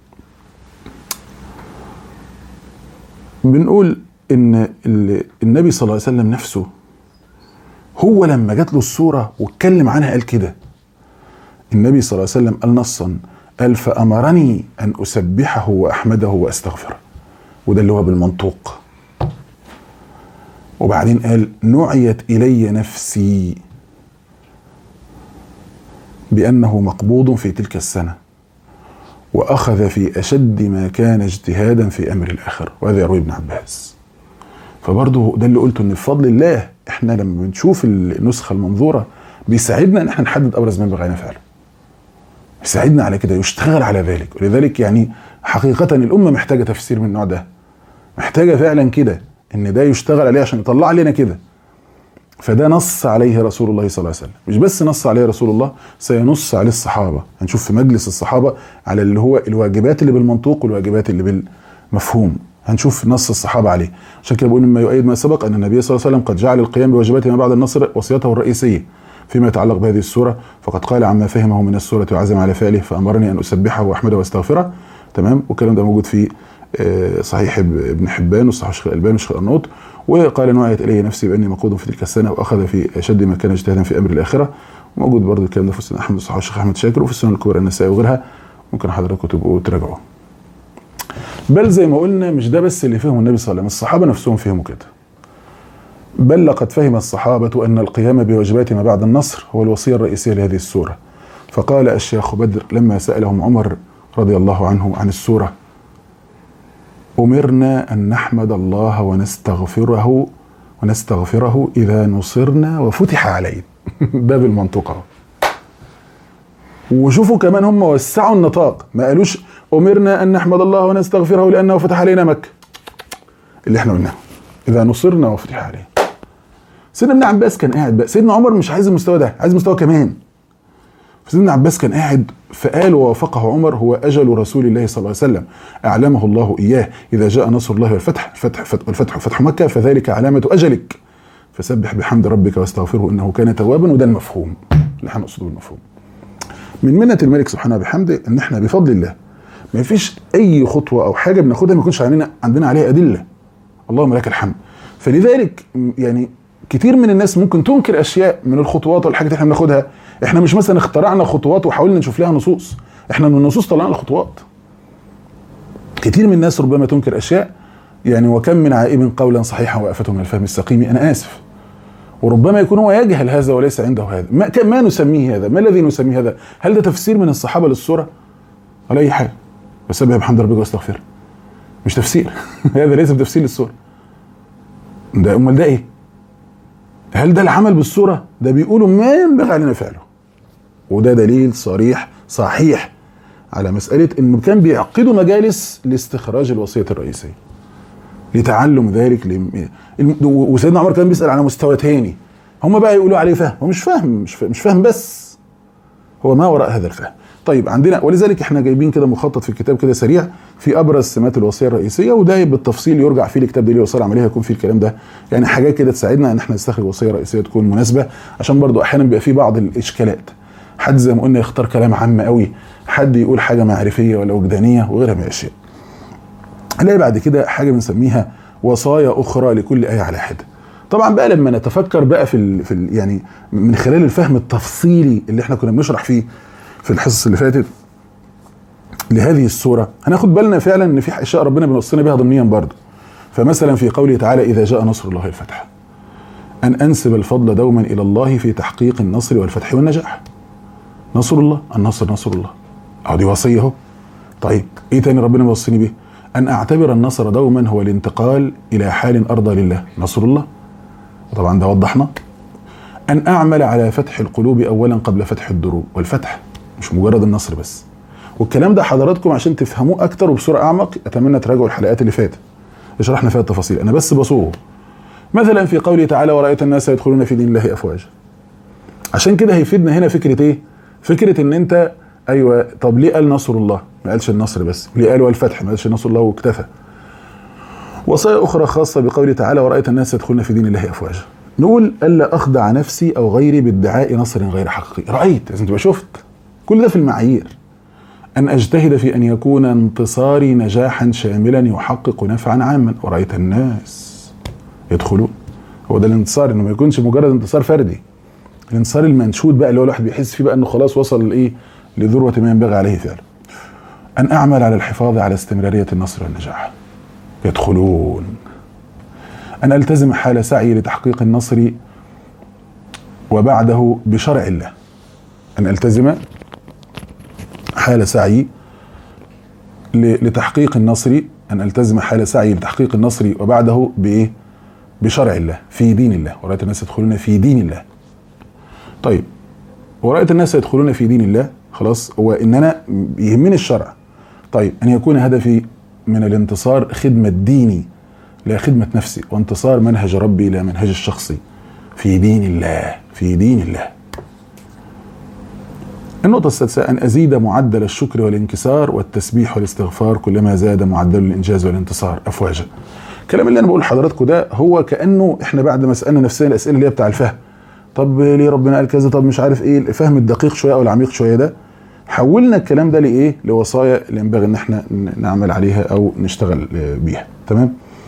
بنقول ان النبي صلى الله عليه وسلم نفسه هو لما جات له الصورة واتكلم عنها قال كده. النبي صلى الله عليه وسلم قال نصا، قال فأمرني أن أسبحه وأحمده وأستغفره، وده اللي هو بالمنطوق. وبعدين قال نعيت إلي نفسي بأنه مقبوض في تلك السنة وأخذ في أشد ما كان اجتهادا في أمر الآخرة، وهذا يروي ابن عباس. فبرضه ده اللي قلته، ان بفضل الله احنا لما بنشوف النسخة المنظورة بيساعدنا ان احنا نحدد أبرز ما بغينا فعله، يساعدنا على كده، يشتغل على ذلك. ولذلك يعني حقيقة الأمة محتاجة تفسير من النوع ده، محتاجة فعلا كده ان ده يشتغل عليه عشان يطلع لنا كده. فده نص عليه رسول الله صلى الله عليه وسلم، مش بس نص عليه رسول الله، سينص عليه الصحابة. هنشوف في مجلس الصحابة على اللي هو الواجبات اللي بالمنطوق والواجبات اللي بالمفهوم، هنشوف نص الصحابة عليه. عشان كده بقول مما يؤيد ما سبق ان النبي صلى الله عليه وسلم قد جعل القيام بواجبات ما بعد النصر وصيته الرئيسية، فيما يتعلق بهذه السورة فقد قال عما فهمه من السورة وعزم على فعله فأمرني أن أسبحه وأحمده واستغفره. تمام. والكلام ده موجود في صحيح ابن حبان وصحيح الشيخ الألباني والشيخ الأرناؤوط. وقال نوعيت إليه نفسي بأني مقود في تلك السنة وأخذ في أشد ما كان اجتهادا في أمر الآخرة. موجود برضه الكلام ده في السنة أحمد وصحيح الشيخ أحمد شاكر وفي السنة الكبرى النسائي وغيرها، ممكن حضراتكم تبقوا تراجعوا. بل زي ما قلنا مش ده بس اللي فهمه النبي صلى الله عليه وسلم، الصحابة نفسهم فهموا كده. بل لقد فهم الصحابة أن القيام بواجبات ما بعد النصر هو الوصية الرئيسية لهذه السورة. فقال الشيخ بدر لما سألهم عمر رضي الله عنه عن السورة: أمرنا أن نحمد الله ونستغفره إذا نصرنا وفتح علينا. باب المنطقة. وشوفوا كمان هم وسعوا النطاق، ما قالوش أمرنا أن نحمد الله ونستغفره لأنه فتح علينا مكة، اللي احنا قلناه إذا نصرنا وفتح علينا. سيدنا ابن عباس كان قاعد بقى، سيدنا عمر مش عايز المستوى ده، عايز مستوى كمان. سيدنا عباس كان قاعد فقال ووافقه عمر: هو أجل رسول الله صلى الله عليه وسلم أعلمه الله إياه، إذا جاء نصر الله والفتح فتح مكة فذلك علامة أجلك، فسبح بحمد ربك واستغفره إنه كان توابا. وده المفهوم اللي احنا نقصده، المفهوم من منة الملك سبحانه بحمده ان احنا بفضل الله ما فيش اي خطوة او حاجة بناخدها ما يكونش عندنا عليها أدلة. اللهم لك الحمد. فلذلك يعني كتير من الناس ممكن تنكر اشياء من الخطوات والحاجات اللي احنا بناخدها. احنا مش مثلا اخترعنا خطوات وحاولنا نشوف لها نصوص، احنا من النصوص طلعنا الخطوات. كتير من الناس ربما تنكر اشياء، يعني وكم من عائب قولا صحيحا وافته من الفهم السقيم. انا اسف. وربما يكون هو يجهل هذا وليس عنده هذا. ما نسميه هذا؟ ما الذي نسميه هذا؟ هل ده تفسير من الصحابة للسورة؟ ولا اي حاجة. بسبح بحمد ربك واستغفره. مش تفسير. هذا ليس بتفسير للسورة. ده امال ده ايه؟ هل ده العمل بالسورة؟ ده بيقولوا ما ينبغي علينا فعله. وده دليل صريح صحيح على مسألة انه كان بيعقدوا مجالس لاستخراج الوصية الرئيسية، لتعلم ذلك. وسيدنا عمر كان بيسأل على مستوى تاني، هم بقى يقولوا عليه فهم. هو مش فاهم بس هو ما وراء هذا الفهم. طيب عندنا، ولذلك احنا جايبين كده مخطط في الكتاب كده سريع في ابرز سمات الوصيه الرئيسيه، وده بالتفصيل يرجع فيه لكتاب دليل الوصايا العمليه، هيكون فيه الكلام ده. يعني حاجات كده تساعدنا ان احنا نستخرج وصيه رئيسيه تكون مناسبه، عشان برضو احيانا بيبقى فيه بعض الاشكالات. حد زي ما قلنا يختار كلام عام قوي، حد يقول حاجه معرفيه ولا وجدانيه وغيرها من الاشياء. هنلاقي بعد كده حاجه بنسميها وصايا اخرى لكل ايه على حده. طبعا بقى لما نتفكر بقى في يعني من خلال الفهم التفصيلي اللي احنا كنا بنشرح فيه في الحصص اللي فاتت لهذه السوره، هناخد بالنا فعلا ان في اشياء ربنا بيوصينا بها ضمنيا برضه. فمثلا في قوله تعالى: اذا جاء نصر الله الفتح، ان انسب الفضل دوما الى الله في تحقيق النصر والفتح والنجاح. نصر الله، النصر نصر الله، اهو دي وصيه اهو. طيب ايه تاني ربنا بيوصيني بيه؟ ان اعتبر النصر دوما هو الانتقال الى حال ارضى لله، نصر الله، وطبعا ده وضحنا. ان اعمل على فتح القلوب اولا قبل فتح الدروب، والفتح مش مجرد النصر بس. والكلام ده حضراتكم عشان تفهموه اكتر وبصوره اعمق اتمنى تراجعوا الحلقات اللي فاتت شرحنا فيها التفاصيل، انا بس بصوغه. مثلا في قوله تعالى: ورأيت الناس يدخلون في دين الله افواجا. عشان كده هيفيدنا هنا فكره ايه؟ فكره ان انت ايوه، طب ليه قال نصر الله؟ ما قالش النصر بس. ليه قال والفتح؟ ما قالش نصر الله واكتفى. وصايا اخرى خاصه بقوله تعالى: ورأيت الناس يدخلون في دين الله افواجا. نقول الا اخدع نفسي او غيري بادعاء نصر غير حقيقي. رايت، لازم تبقى شفت كل ده في المعايير. ان اجتهد في ان يكون انتصاري نجاحا شاملا يحقق نفعا عاما. ورأيت الناس يدخلون، هو ده الانتصار، انه ما يكونش مجرد انتصار فردي. الانتصار المنشود بقى اللي هو الواحد بيحس فيه بقى انه خلاص وصل لايه؟ لذروه ما ينبغي عليه فعلا. ان اعمل على الحفاظ على استمراريه النصر والنجاح. يدخلون. أن ألتزم حال سعي لتحقيق النصر وبعده بشرع الله. أن ألتزم حال سعي لتحقيق النصر، أن ألتزم حال سعي لتحقيق النصر وبعده بإيه؟ بشرع الله، في دين الله. ورأيت الناس يدخلون في دين الله. طيب، ورأيت الناس يدخلون في دين الله، خلاص، هو إن أنا يهمني الشرع. طيب، أن يكون هدفي من الانتصار خدمة ديني لا خدمة نفسي، وانتصار منهج ربي لا منهج الشخصي، في دين الله، في دين الله. النقطة السادسة: أن أزيد معدل الشكر والانكسار والتسبيح والاستغفار كلما زاد معدل الإنجاز والانتصار أفواجا. الكلام اللي أنا بقول لحضراتكم ده هو كأنه إحنا بعد ما سألنا نفسنا الأسئلة اللي هي بتاع الفهم، طب ليه ربنا قال كذا، طب مش عارف ايه، الفهم الدقيق شويه او العميق شويه ده، حولنا الكلام ده لايه؟ لوصايا اللي ينبغي ان احنا نعمل عليها او نشتغل بيها. تمام.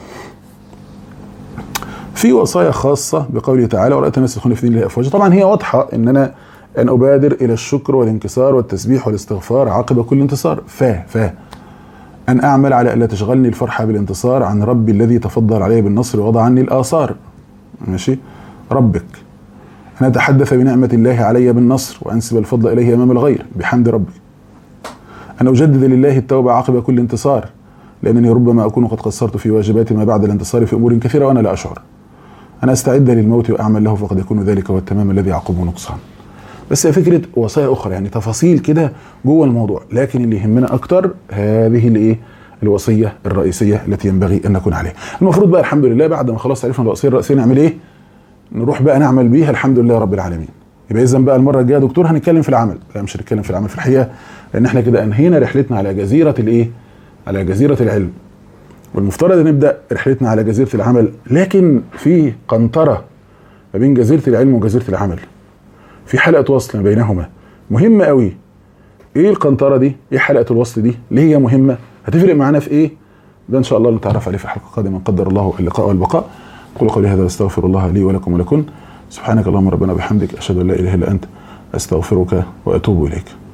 في وصايا خاصه بقوله تعالى ورأيت الناس يدخلون في دين الله افواجا. طبعا هي واضحه ان انا ان ابادر الى الشكر والانكسار والتسبيح والاستغفار عقب كل انتصار. ان اعمل على الا تشغلني الفرحه بالانتصار عن ربي الذي تفضل علي بالنصر ووضع عني الاثار. ماشي. ربك. أن أتحدث بنعمة الله علي بالنصر وأنسب الفضل إليه أمام الغير بحمد ربي. أن أجدد لله التوبة عقب كل انتصار لأنني ربما أكون قد قصرت في واجبات ما بعد الانتصار في أمور كثيرة وأنا لا أشعر. أنا أستعد للموت وأعمل له فقد يكون ذلك هو التمام الذي يعقبه نقصان. بس هي فكرة وصايا أخرى، يعني تفاصيل كده جوه الموضوع، لكن اللي يهمنا أكتر هذه الإيه؟ الوصية الرئيسية التي ينبغي أن نكون عليها. المفروض بقى الحمد لله بعد ما خلاص عرفنا الوصية الرئيسية نعمل إيه؟ نروح بقى نعمل بيها الحمد لله رب العالمين. يبقى اذا بقى المره الجايه دكتور هنتكلم في العمل، لا مش هنتكلم في العمل في الحقيقه، لان احنا كده انهينا رحلتنا على جزيره الايه؟ على جزيره العلم. والمفترض نبدا رحلتنا على جزيره العمل، لكن في قنطره ما بين جزيره العلم وجزيره العمل. في حلقه وصل ما بينهما مهمه قوي. ايه القنطره دي؟ ايه حلقه الوصل دي؟ ليه هي مهمه؟ هتفرق معانا في ايه؟ ده ان شاء الله نتعرف عليه في حلقه قادمه قدر الله اللقاء والبقاء. أقول قولي هذا واستغفر الله لي ولكم ولكن. سبحانك اللهم ربنا وبحمدك أشهد أن لا إله إلا أنت أستغفرك وأتوب إليك.